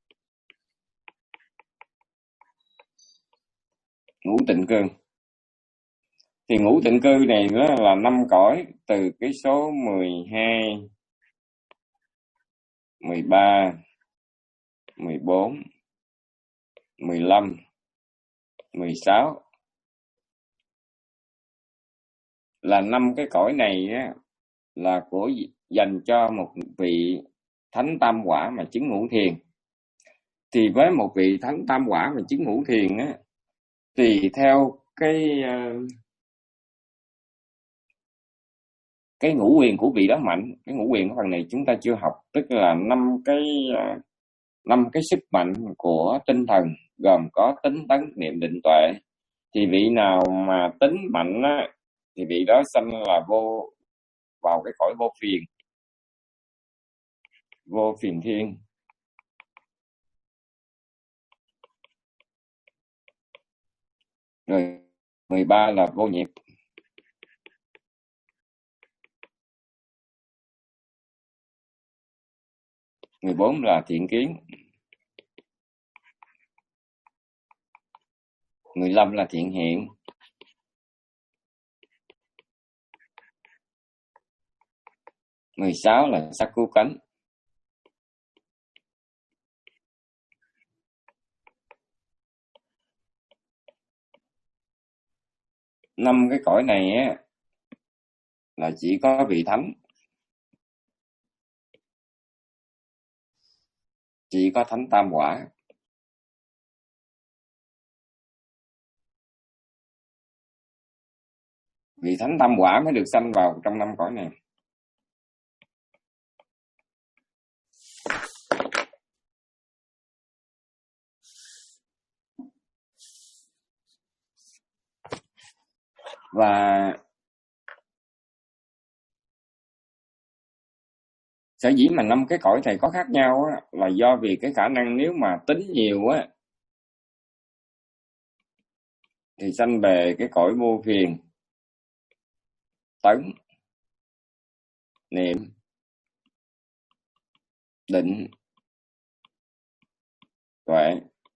Ngũ tịnh cư thì ngũ tịnh cư này nó là năm cõi, từ cái số mười hai, mười ba, mười bốn, mười lăm, mười sáu. Là năm cái cõi này á, là của dành cho một vị thánh tam quả mà chứng ngũ thiền. Thì với một vị thánh tam quả mà chứng ngũ thiền á, tùy theo cái cái ngũ quyền của vị đó mạnh. Cái ngũ quyền của phần này chúng ta chưa học, tức là năm cái năm cái sức mạnh của tinh thần, gồm có tính tấn, niệm, định, tuệ. Thì vị nào mà tính mạnh á, thì vị đó sanh là vô vào cái cõi vô phiền, vô phiền thiên. Rồi mười ba là vô nhiệt. mười bốn là thiện kiến. mười lăm là thiện hiện. mười sáu là sắc cứu cánh. năm cái cõi này á là chỉ có vị thánh, chỉ có thánh tam quả. Vị thánh tam quả mới được sanh vào trong năm cõi này. Và sở dĩ mà năm cái cõi này có khác nhau á, là do vì cái khả năng nếu mà tính nhiều á thì sanh về cái cõi vô phiền, tấn, niệm, định, tuệ.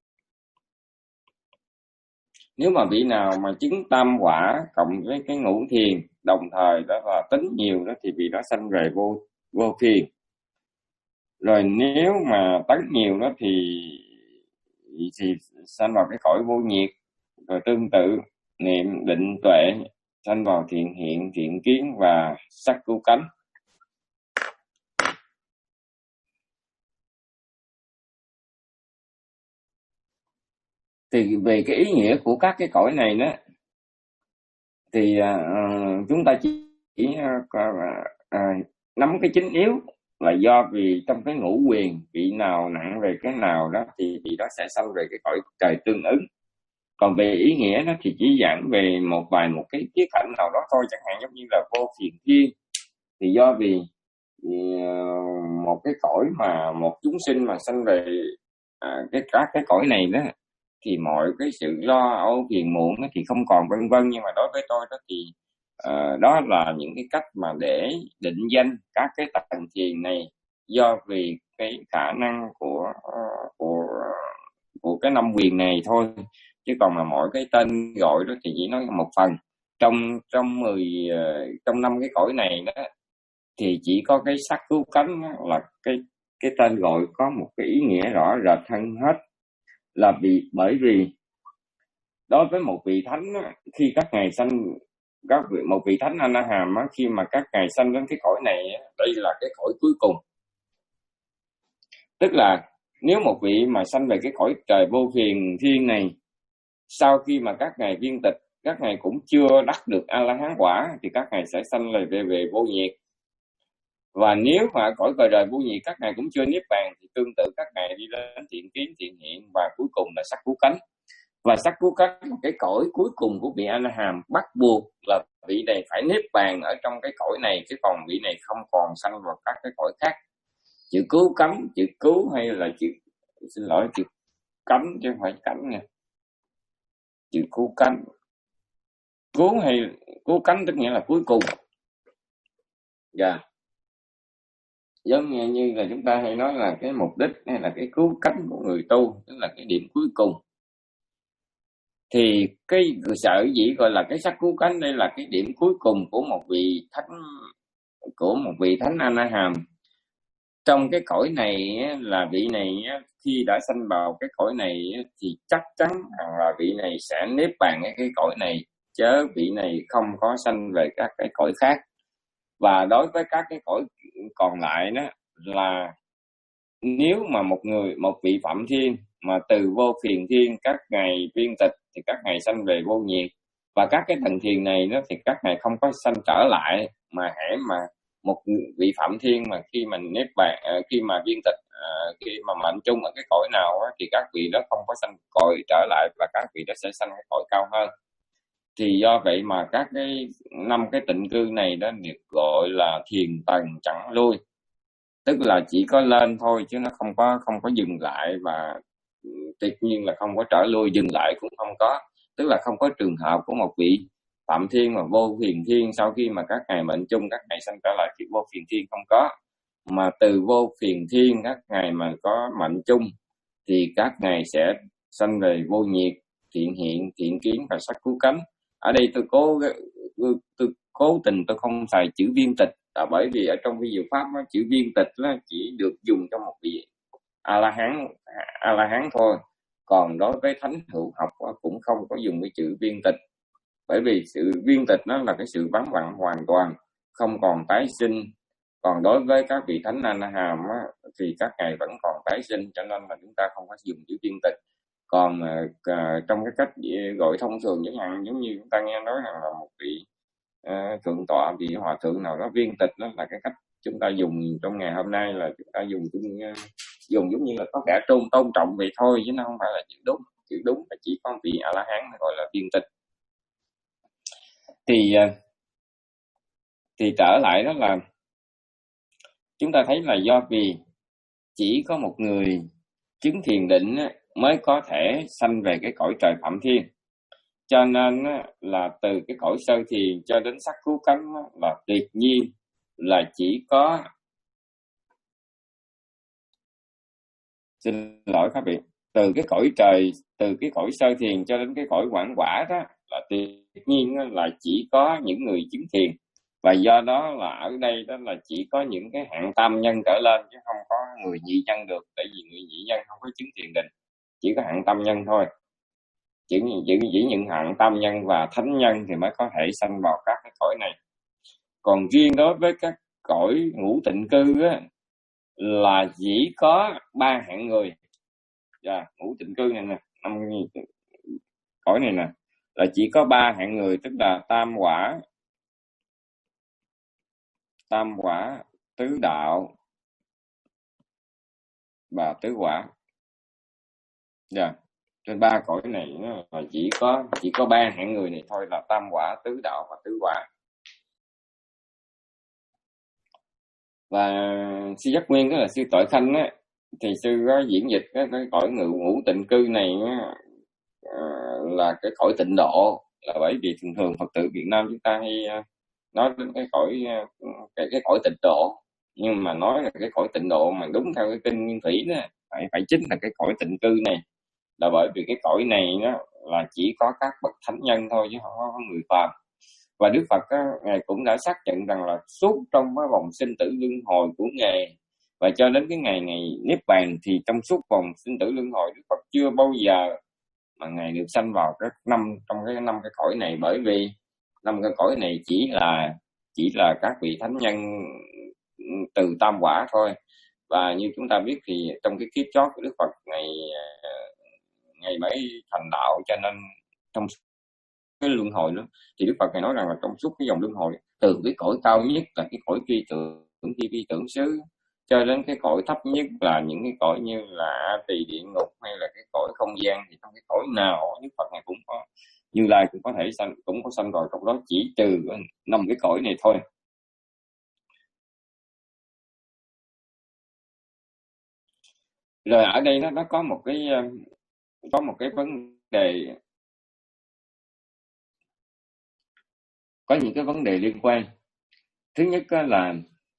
Nếu mà vị nào mà chứng tam quả cộng với cái ngũ thiền đồng thời đó là tính nhiều đó thì vị đó sanh về vô vô phiền. Rồi nếu mà tấn nhiều đó thì thì sanh vào cái cõi vô nhiệt. Rồi tương tự niệm, định, tuệ sanh vào thiện hiện, thiện kiến và sắc cứu cánh. Thì về cái ý nghĩa của các cái cõi này đó thì uh, chúng ta chỉ, chỉ uh, uh, nắm cái chính yếu là do vì trong cái ngũ quyền vị nào nặng về cái nào đó thì vị đó sẽ sanh về cái cõi trời tương ứng. Còn về ý nghĩa đó thì chỉ giảng về một vài một cái khía cạnh nào đó thôi, chẳng hạn giống như là vô phiền thiên thì do vì uh, một cái cõi mà một chúng sinh mà sanh về uh, cái các cái cõi này đó thì mọi cái sự lo âu phiền muộn thì không còn, vân vân. Nhưng mà đối với tôi đó thì uh, đó là những cái cách mà để định danh các cái tầng thiền này, do vì cái khả năng của uh, của của cái năm quyền này thôi, chứ còn mà mỗi cái tên gọi đó thì chỉ nói một phần. Trong trong mười uh, trong năm cái cõi này đó thì chỉ có cái sắc cứu cánh là cái cái tên gọi có một cái ý nghĩa rõ rệt hơn hết, là vì bởi vì đối với một vị thánh khi các ngài sanh các vị một vị thánh A-na-hàm khi mà các ngài sanh đến cái cõi này, đây là cái cõi cuối cùng. Tức là nếu một vị mà sanh về cái cõi trời vô phiền thiên này, sau khi mà các ngài viên tịch, các ngài cũng chưa đắc được A-la-hán quả thì các ngài sẽ sanh về về, về vô nhiệt. Và nếu mà cõi cõi đời vô nhiệt các ngài cũng chưa niết bàn thì tương tự các ngài đi đến thiện kiến, thiện hiện và cuối cùng là sắc cứu cánh. Và sắc cứu cánh là cái cõi cuối cùng của vị A-na-hàm, bắt buộc là vị này phải niết bàn ở trong cái cõi này, chứ còn vị này không còn sanh vào các cái cõi khác. Chữ cứu cánh, chữ cứu hay là chữ xin lỗi chữ cánh chứ không phải cánh nha. Chữ cứu cánh, cứu hay cứu cánh tức nghĩa là cuối cùng. Dạ. Yeah. Giống như, như là chúng ta hay nói là cái mục đích hay là cái cứu cánh của người tu, tức là cái điểm cuối cùng. Thì cái sở dĩ gọi là cái sắc cứu cánh, đây là cái điểm cuối cùng của một vị thánh, của một vị thánh A-na-hàm. Trong cái cõi này là vị này khi đã sanh vào cái cõi này thì chắc chắn là vị này sẽ niết bàn cái, cái cõi này, chớ vị này không có sanh về các cái cõi khác. Và đối với các cái cõi còn lại đó là nếu mà một người, một vị phạm thiên mà từ vô phiền thiên các ngài viên tịch thì các ngài sanh về vô nhiệt. Và các cái tầng thiền này đó thì các ngài không có sanh trở lại, mà hễ mà một vị phạm thiên mà khi mà niết bàn, khi mà viên tịch, khi mà mệnh chung ở cái cõi nào đó, thì các vị đó không có sanh cõi trở lại và các vị đó sẽ sanh cái cõi cao hơn. Thì do vậy mà các cái năm cái tịnh cư này đó được gọi là thiền tầng chẳng lui, tức là chỉ có lên thôi chứ nó không có không có dừng lại, và tuyệt nhiên là không có trở lui, dừng lại cũng không có. Tức là không có trường hợp của một vị phạm thiên mà vô phiền thiên sau khi mà các ngài mệnh chung các ngài sanh trở lại thì vô phiền thiên, không có. Mà từ vô phiền thiên các ngài mà có mệnh chung thì các ngài sẽ sanh về vô nhiệt, thiện hiện, thiện kiến và sắc cứu cánh. Ở đây tôi cố tôi, tôi cố tình tôi không xài chữ viên tịch, là bởi vì ở trong vi diệu pháp đó, chữ viên tịch đó chỉ được dùng cho một vị a la hán a la hán thôi. Còn đối với thánh hữu học đó, cũng không có dùng cái chữ viên tịch, Bởi vì sự viên tịch nó là cái sự vắng lặng hoàn toàn, không còn tái sinh. Còn đối với các vị thánh A La Hàm á, thì các ngài vẫn còn tái sinh, cho nên là chúng ta không có dùng chữ viên tịch. Còn uh, trong cái cách gọi thông thường chẳng hạn, giống như chúng ta nghe nói rằng là một vị uh, thượng tọa, vị hòa thượng nào đó viên tịch, đó là cái cách chúng ta dùng trong ngày hôm nay, là chúng ta dùng uh, dùng giống như là có cả tôn tôn trọng vậy thôi, chứ nó không phải là chữ đúng. Chữ đúng là chỉ có vị A La Hán gọi là viên tịch. Thì uh, thì trở lại đó là chúng ta thấy là do vì chỉ có một người chứng thiền định mới có thể sanh về cái cõi trời Phạm Thiên, cho nên là từ cái cõi sơ thiền cho đến sắc cứu cánh là tuyệt nhiên là chỉ có, xin lỗi các vị, từ cái cõi trời, từ cái cõi sơ thiền cho đến cái cõi quảng quả đó là tuyệt nhiên là chỉ có những người chứng thiền. Và do đó là ở đây đó là chỉ có những cái hạng tam nhân trở lên, chứ không có người nhị nhân được. Tại vì người nhị nhân không có chứng thiền định, chỉ có hạng tam nhân thôi. Chỉ, chỉ, chỉ những hạng tam nhân và thánh nhân thì mới có thể sanh vào các cái cõi này. Còn riêng đối với các cõi ngũ tịnh cư á, là chỉ có ba hạng người. Yeah, ngũ tịnh cư này nè, năm cõi này nè, là chỉ có ba hạng người, tức là tam quả, tam quả, tứ đạo và tứ quả. Dạ, yeah. Trên ba cõi này là chỉ có chỉ có ba hạng người này thôi, là tam quả, tứ đạo và tứ quả. Và sư Giác Nguyên, đó là sư Tội Khanh á, thì sư có diễn dịch cái, cái cõi ngự ngũ tịnh cư này á, là cái cõi tịnh độ. Là bởi vì thường thường Phật tử Việt Nam chúng ta hay nói đến cái cõi cái, cái cõi tịnh độ, nhưng mà nói là cái cõi tịnh độ mà đúng theo cái kinh Nguyên Thủy đó phải phải chính là cái cõi tịnh cư này. Là bởi vì cái cõi này đó là chỉ có các bậc thánh nhân thôi, chứ không có người phàm. Và Đức Phật á, ngài cũng đã xác nhận rằng là suốt trong cái vòng sinh tử luân hồi của ngài và cho đến cái ngày ngày niết bàn, thì trong suốt vòng sinh tử luân hồi, Đức Phật chưa bao giờ mà ngài được sanh vào các năm trong cái năm cái cõi này. Bởi vì năm cái cõi này chỉ là chỉ là các vị thánh nhân từ tam quả thôi. Và như chúng ta biết thì trong cái kiếp chót của Đức Phật ngày ngày mới thành đạo, cho nên trong cái luân hồi đó thì Đức Phật ngài nói rằng là trong suốt cái dòng luân hồi, từ cái cõi cao nhất là cái cõi phi tưởng phi phi tưởng xứ, cho đến cái cõi thấp nhất là những cái cõi như là tỳ địa ngục hay là cái cõi không gian, thì trong cái cõi nào Đức Phật ngài cũng có, Như Lai cũng có thể sanh, cũng có sanh rồi, trong đó chỉ trừ năm cái cõi này thôi. Rồi ở đây nó nó có một cái có một cái vấn đề, có những cái vấn đề liên quan. Thứ nhất là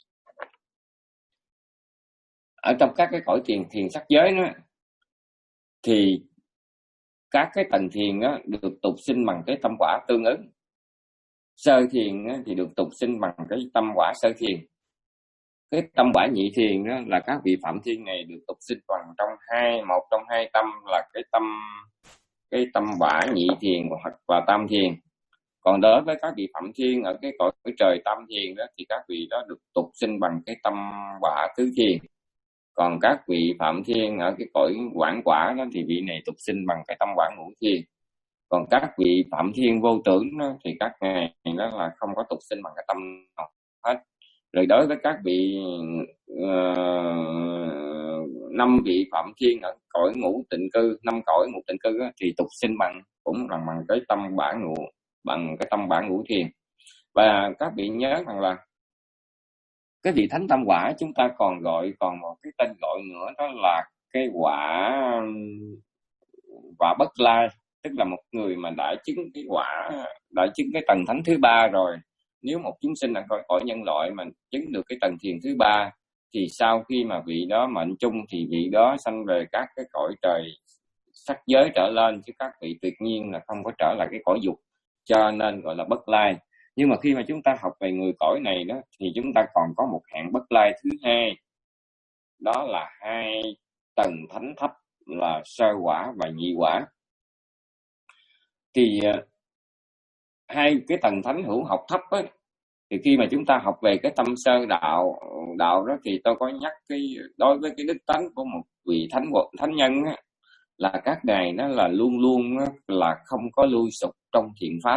ở trong các cái cõi thiền thiền sắc giới đó, thì các cái tầng thiền đó được tục sinh bằng cái tâm quả tương ứng. Sơ thiền đó thì được tục sinh bằng cái tâm quả sơ thiền. Cái tâm quả nhị thiền đó là các vị phạm thiên này được tục sinh bằng trong hai một trong hai tâm, là cái tâm cái tâm quả nhị thiền hoặc là tam thiền. Còn đối với các vị phạm thiên ở cái cõi trời tam thiền đó, thì các vị đó được tục sinh bằng cái tâm quả tứ thiền. Còn các vị phạm thiên ở cái cõi quảng quả đó, thì vị này tục sinh bằng cái tâm quả ngũ thiền. Còn các vị phạm thiên vô tưởng đó, thì các ngài đó là không có tục sinh bằng cái tâm nào hết. Rồi đối với các vị uh, năm vị phạm thiên ở cõi ngũ tịnh cư, năm cõi ngũ tịnh cư đó, thì tục sinh bằng cũng bằng bằng cái tâm bản ngũ, bằng cái tâm bản ngũ thiền. Và các vị nhớ rằng là cái vị thánh tâm quả chúng ta còn gọi còn một cái tên gọi nữa, đó là cái quả quả Bất Lai, tức là một người mà đã chứng cái quả, đã chứng cái tầng thánh thứ ba rồi. Nếu một chúng sinh ở cõi nhân loại mà chứng được cái tầng thiền thứ ba, thì sau khi mà vị đó mệnh chung thì vị đó sanh về các cái cõi trời sắc giới trở lên, chứ các vị tuyệt nhiên là không có trở lại cái cõi dục, cho nên gọi là Bất Lai. Nhưng mà khi mà chúng ta học về người cõi này đó, thì chúng ta còn có một hạng Bất Lai thứ hai, đó là hai tầng thánh thấp là sơ quả và nhị quả. Thì hai cái tầng thánh hữu học thấp ấy, thì khi mà chúng ta học về cái tâm sơ đạo đạo đó, thì tôi có nhắc cái đối với cái đức tánh của một vị thánh thánh nhân á, là các ngài nó là luôn luôn á, là không có lui sụp trong thiện pháp.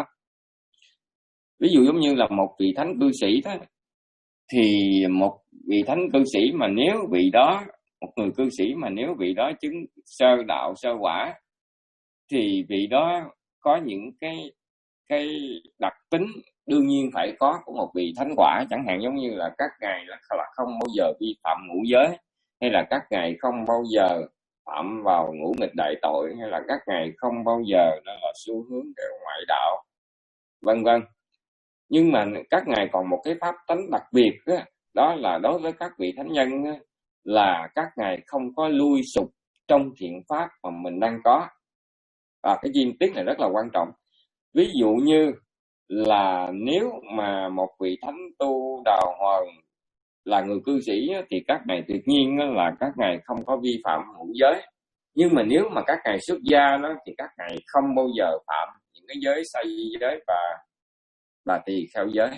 Ví dụ giống như là một vị thánh cư sĩ đó, thì một vị thánh cư sĩ mà nếu vị đó, một người cư sĩ mà nếu vị đó chứng sơ đạo sơ quả, thì vị đó có những cái cái đặc tính đương nhiên phải có của một vị thánh quả, chẳng hạn giống như là các ngài là, là không bao giờ vi phạm ngũ giới, hay là các ngài không bao giờ phạm vào ngũ nghịch đại tội, hay là các ngài không bao giờ đó là xu hướng theo ngoại đạo, vân vân. Nhưng mà các ngài còn một cái pháp tánh đặc biệt đó, đó là đối với các vị thánh nhân đó, là các ngài không có lui sụp trong thiện pháp mà mình đang có. Và cái chi tiết này rất là quan trọng. Ví dụ như là nếu mà một vị thánh tu đào hoàng là người cư sĩ thì các ngài tuyệt nhiên là các ngài không có vi phạm ngũ giới. Nhưng mà nếu mà các ngài xuất gia đó thì các ngài không bao giờ phạm những cái giới sa di giới và và tỳ kheo giới.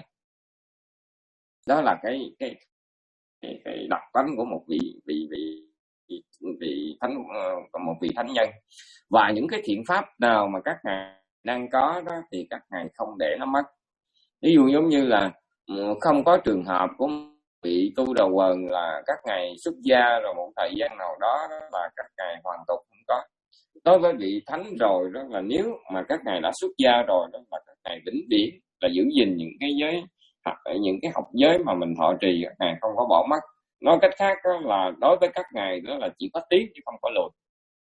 Đó là cái cái cái, cái đặc tính của một vị vị vị vị, vị thánh một vị thánh nhân. Và những cái thiện pháp nào mà các ngài đang có đó thì các ngài không để nó mất. Ví dụ giống như là không có trường hợp của vị tu đầu quần là các ngài xuất gia rồi một thời gian nào đó, đó là các ngài hoàn tục, không có. Đối với vị thánh rồi đó là nếu mà các ngài đã xuất gia rồi đó là các ngài vĩnh viễn là giữ gìn những cái giới, những cái học giới mà mình thọ trì, các ngài không có bỏ mất. Nói cách khác đó là đối với các ngài đó là chỉ có tiến chứ không có lùi.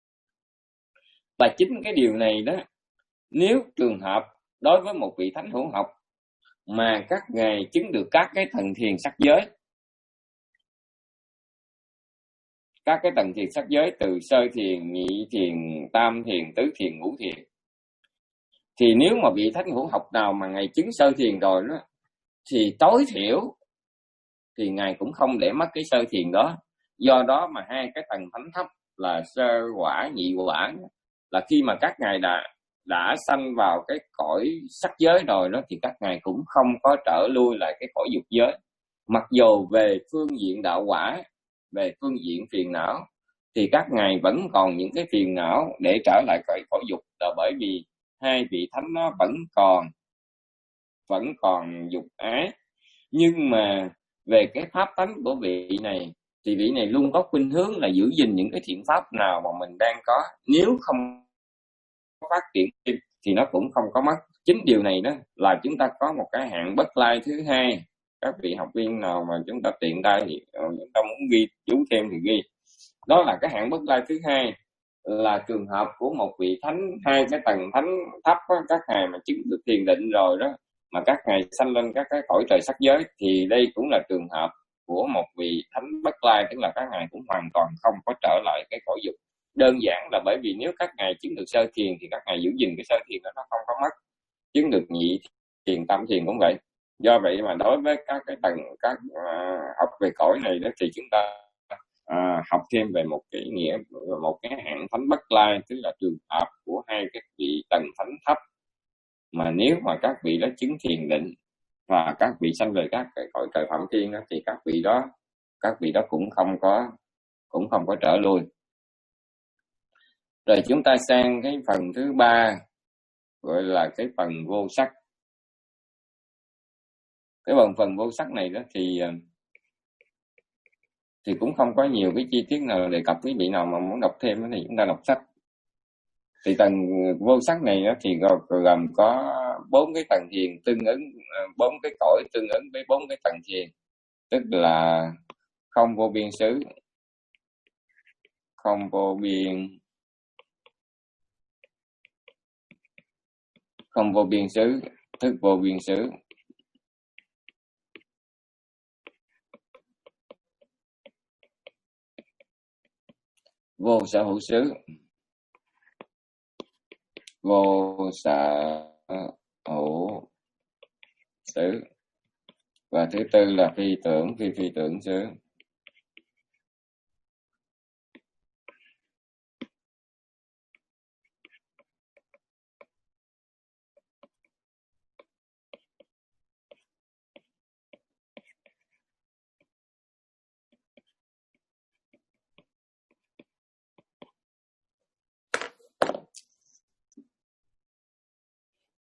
Và chính cái điều này đó, nếu trường hợp đối với một vị thánh hữu học mà các ngài chứng được các cái tầng thiền sắc giới, các cái tầng thiền sắc giới từ sơ thiền, nhị thiền, tam thiền, tứ thiền, ngũ thiền, thì nếu mà vị thánh hữu học nào mà ngài chứng sơ thiền rồi đó, thì tối thiểu thì ngài cũng không để mất cái sơ thiền đó. Do đó mà hai cái tầng thánh thấp là sơ quả, nhị quả, là khi mà các ngài đã đã sanh vào cái cõi sắc giới rồi đó, thì các ngài cũng không có trở lui lại cái cõi dục giới. Mặc dù về phương diện đạo quả, về phương diện phiền não, thì các ngài vẫn còn những cái phiền não để trở lại cõi cõi dục, là bởi vì hai vị thánh nó vẫn còn vẫn còn dục ái. Nhưng mà về cái pháp tánh của vị này thì vị này luôn có khuynh hướng là giữ gìn những cái thiện pháp nào mà mình đang có, nếu không phát triển thì nó cũng không có mất. Chính điều này đó là chúng ta có một cái hạng bất lai thứ hai. Các vị học viên nào mà chúng ta tiện tay thì chúng ta muốn ghi chú thêm thì ghi. Đó là cái hạng bất lai thứ hai, là trường hợp của một vị thánh, hai cái tầng thánh thấp đó, các ngài mà chứng được thiền định rồi đó, mà các ngài sanh lên các cái cõi trời sắc giới, thì đây cũng là trường hợp của một vị thánh bất lai, tức là các ngài cũng hoàn toàn không có trở lại cái cõi dục. Đơn giản là bởi vì nếu các ngài chứng được sơ thiền thì các ngài giữ gìn cái sơ thiền đó nó không có mất. Chứng được nhị thiền, tam thiền cũng vậy. Do vậy mà đối với các cái tầng các uh, học về cõi này đó, thì chúng ta uh, học thêm về một cái nghĩa, một cái hạng thánh bất lai, tức là trường hợp của hai cái vị tầng thánh thấp, mà nếu mà các vị đó chứng thiền định và các vị sanh về các cái cõi trời phạm thiên đó, thì các vị đó các vị đó cũng không có cũng không có trở lui. Rồi chúng ta sang cái phần thứ ba, gọi là cái phần vô sắc. Cái phần phần vô sắc này đó thì thì cũng không có nhiều cái chi tiết nào đề cập. Quý vị nào mà muốn đọc thêm thì chúng ta đọc sách. Thì tầng vô sắc này đó thì gồm có bốn cái tầng thiền tương ứng, bốn cái cõi tương ứng với bốn cái tầng thiền, tức là không vô biên xứ, không vô biên không vô biên xứ, thức vô biên xứ, vô sở hữu xứ, vô sở hữu xứ, và thứ tư là phi tưởng phi phi tưởng xứ.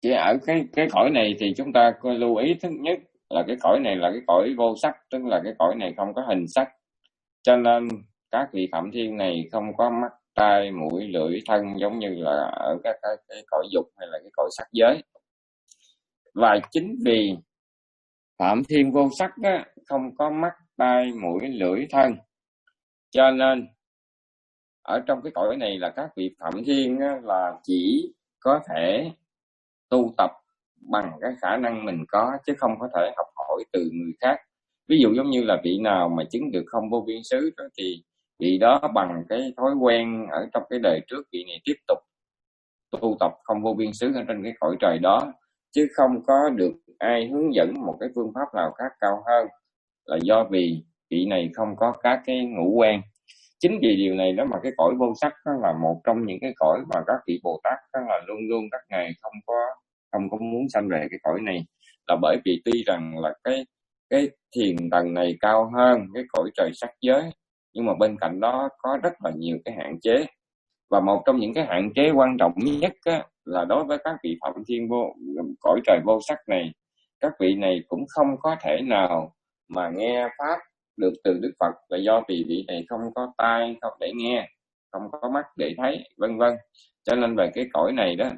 Chỉ ở cái cái cõi này thì chúng ta có lưu ý thứ nhất là cái cõi này là cái cõi vô sắc, tức là cái cõi này không có hình sắc, cho nên các vị Phạm Thiên này không có mắt tai mũi lưỡi thân giống như là ở các cái, cái cõi dục hay là cái cõi sắc giới. Và chính vì Phạm Thiên vô sắc á, không có mắt tai mũi lưỡi thân, cho nên ở trong cái cõi này là các vị Phạm Thiên á, là chỉ có thể tu tập bằng cái khả năng mình có, chứ không có thể học hỏi từ người khác. Ví dụ giống như là vị nào mà chứng được không vô biên xứ đó, thì vị đó bằng cái thói quen ở trong cái đời trước, vị này tiếp tục tu tập không vô biên xứ ở trên cái cõi trời đó, chứ không có được ai hướng dẫn một cái phương pháp nào khác cao hơn, là do vì vị này không có các cái ngũ quan. Chính vì điều này đó mà cái cõi vô sắc đó là một trong những cái cõi mà các vị Bồ Tát đó là luôn luôn các ngài không có không có muốn sanh về cái cõi này, là bởi vì tuy rằng là cái cái thiền tầng này cao hơn cái cõi trời sắc giới, nhưng mà bên cạnh đó có rất là nhiều cái hạn chế. Và một trong những cái hạn chế quan trọng nhất á, là đối với các vị Phạm Thiên vô cõi trời vô sắc này, các vị này cũng không có thể nào mà nghe pháp được từ Đức Phật, là do vì vị này không có tai không để nghe, không có mắt để thấy, vân vân. Cho nên về cái cõi này đó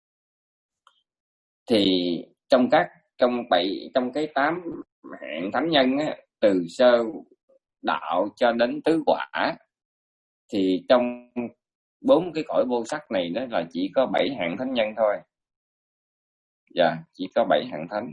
thì trong các trong bảy trong cái tám hạng thánh nhân á, từ sơ đạo cho đến tứ quả, thì trong bốn cái cõi vô sắc này đó là chỉ có bảy hạng thánh nhân thôi. Dạ, chỉ có bảy hạng thánh.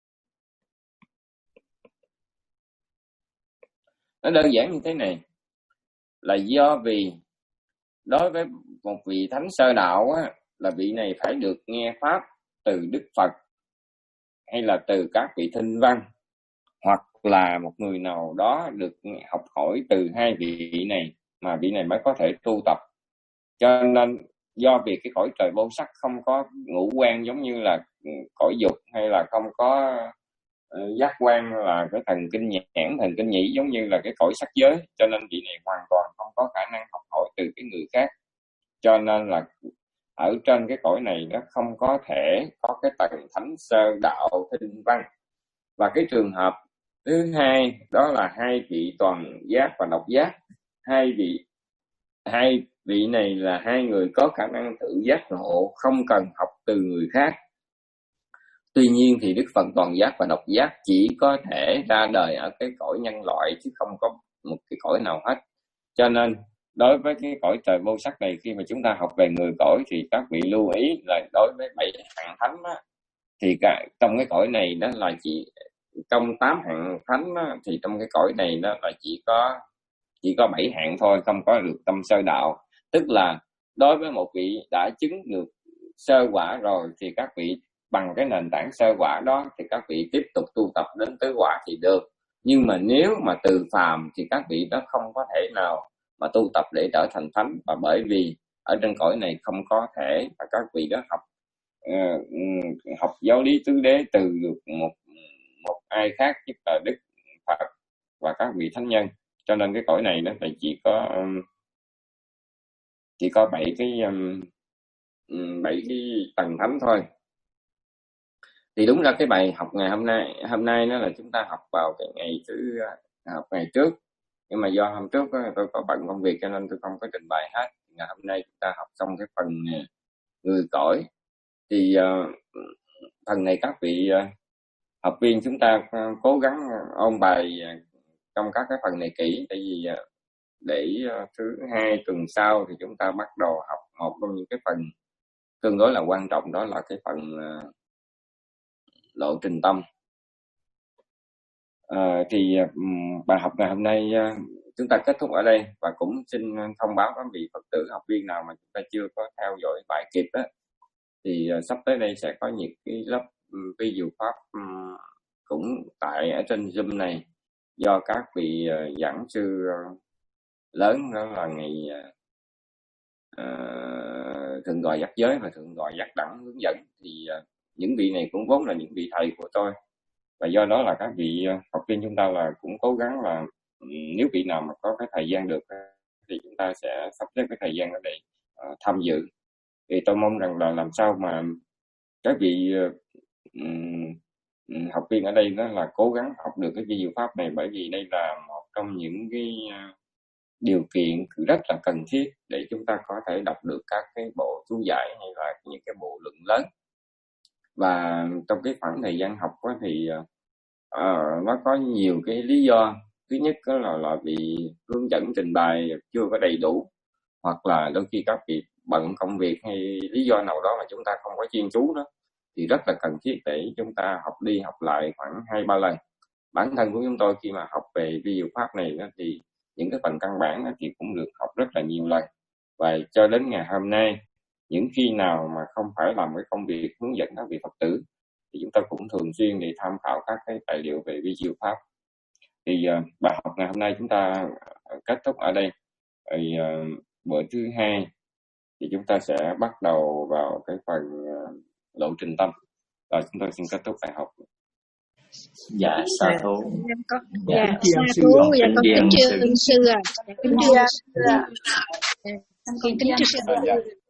Nó đơn giản như thế này, là do vì đối với một vị thánh sơ đạo á, là vị này phải được nghe pháp từ Đức Phật hay là từ các vị thinh văn, hoặc là một người nào đó được học hỏi từ hai vị này mà vị này mới có thể tu tập. Cho nên do vì cái cõi trời vô sắc không có ngũ quan giống như là cõi dục, hay là không có uh, giác quan là cái thần kinh nhãn, thần kinh nhĩ giống như là cái cõi sắc giới, cho nên vị này hoàn toàn không có khả năng học hỏi từ cái người khác. Cho nên là ở trên cái cõi này nó không có thể có cái tầng thánh sơ đạo thinh văn. Và cái trường hợp thứ hai đó là hai vị toàn giác và độc giác. Hai vị hai vị này là hai người có khả năng tự giác ngộ, không cần học từ người khác. Tuy nhiên thì Đức Phật toàn giác và độc giác chỉ có thể ra đời ở cái cõi nhân loại, chứ không có một cái cõi nào hết. Cho nên đối với cái cõi trời vô sắc này, khi mà chúng ta học về người cõi thì các vị lưu ý là đối với bảy hạng thánh đó, thì cả trong cái cõi này đó là chỉ trong tám hạng thánh đó, thì trong cái cõi này đó là chỉ có chỉ có bảy hạng thôi, không có được tâm sơ đạo. Tức là đối với một vị đã chứng được sơ quả rồi thì các vị bằng cái nền tảng sơ quả đó thì các vị tiếp tục tu tập đến tứ quả thì được. Nhưng mà nếu mà từ phàm thì các vị đó không có thể nào mà tu tập để trở thành thánh, và bởi vì ở trên cõi này không có thể và các vị đó học uh, học giáo lý tứ đế từ được một một ai khác, nhất là Đức Phật và các vị thánh nhân. Cho nên cái cõi này nó là chỉ có chỉ có bảy cái bảy cái tầng thánh thôi. Thì đúng ra cái bài học ngày hôm nay hôm nay nó là chúng ta học vào cái ngày thứ học ngày trước, nhưng mà do hôm trước tôi có bận công việc cho nên tôi không có trình bày hết. Ngày hôm nay chúng ta học xong cái phần người cõi, thì uh, phần này các vị uh, học viên chúng ta uh, cố gắng ôn bài uh, trong các cái phần này kỹ, tại vì uh, để uh, thứ hai tuần sau thì chúng ta bắt đầu học một trong những cái phần tương đối là quan trọng, đó là cái phần uh, lộ trình tâm. Uh, thì uh, bài học ngày hôm nay uh, chúng ta kết thúc ở đây, và cũng xin thông báo các vị Phật tử học viên nào mà chúng ta chưa có theo dõi bài kịp đó, thì uh, sắp tới đây sẽ có những cái lớp um, vi diệu pháp um, cũng tại ở trên Zoom này, do các vị uh, giảng sư uh, lớn, đó là ngày uh, thượng tọa giác giới và thượng tọa giác đẳng hướng dẫn. Thì uh, những vị này cũng vốn là những vị thầy của tôi, và do đó là các vị uh, học viên chúng ta là cũng cố gắng là um, nếu vị nào mà có cái thời gian được thì chúng ta sẽ sắp xếp cái thời gian ở đây uh, tham dự. Thì tôi mong rằng là làm sao mà các vị um, học viên ở đây đó là cố gắng học được cái vi diệu pháp này, bởi vì đây là một trong những cái điều kiện rất là cần thiết để chúng ta có thể đọc được các cái bộ chú giải hay là những cái bộ luận lớn. Và trong cái khoảng thời gian học đó thì uh, nó có nhiều cái lý do. Thứ nhất đó là, là bị hướng dẫn trình bày chưa có đầy đủ, hoặc là đôi khi các vị bận công việc hay lý do nào đó mà chúng ta không có chuyên chú đó, thì rất là cần thiết để chúng ta học đi học lại khoảng hai ba lần. Bản thân của chúng tôi khi mà học về vi diệu pháp này đó, thì những cái phần căn bản đó, thì cũng được học rất là nhiều lần. Và cho đến ngày hôm nay, những khi nào mà không phải làm cái công việc hướng dẫn các vị Phật tử, thì chúng ta cũng thường xuyên để tham khảo các cái tài liệu về vi diệu pháp. Thì uh, bài học ngày hôm nay chúng ta kết thúc ở đây. Thì uh, bữa thứ hai thì chúng ta sẽ bắt đầu vào cái phần uh, lộ trình tâm. Và chúng tôi xin kết thúc bài học. Dạ sa thú. Dạ sa thú. Dạ con kính thưa ân sư à. Kính thưa. Con kính thưa sư.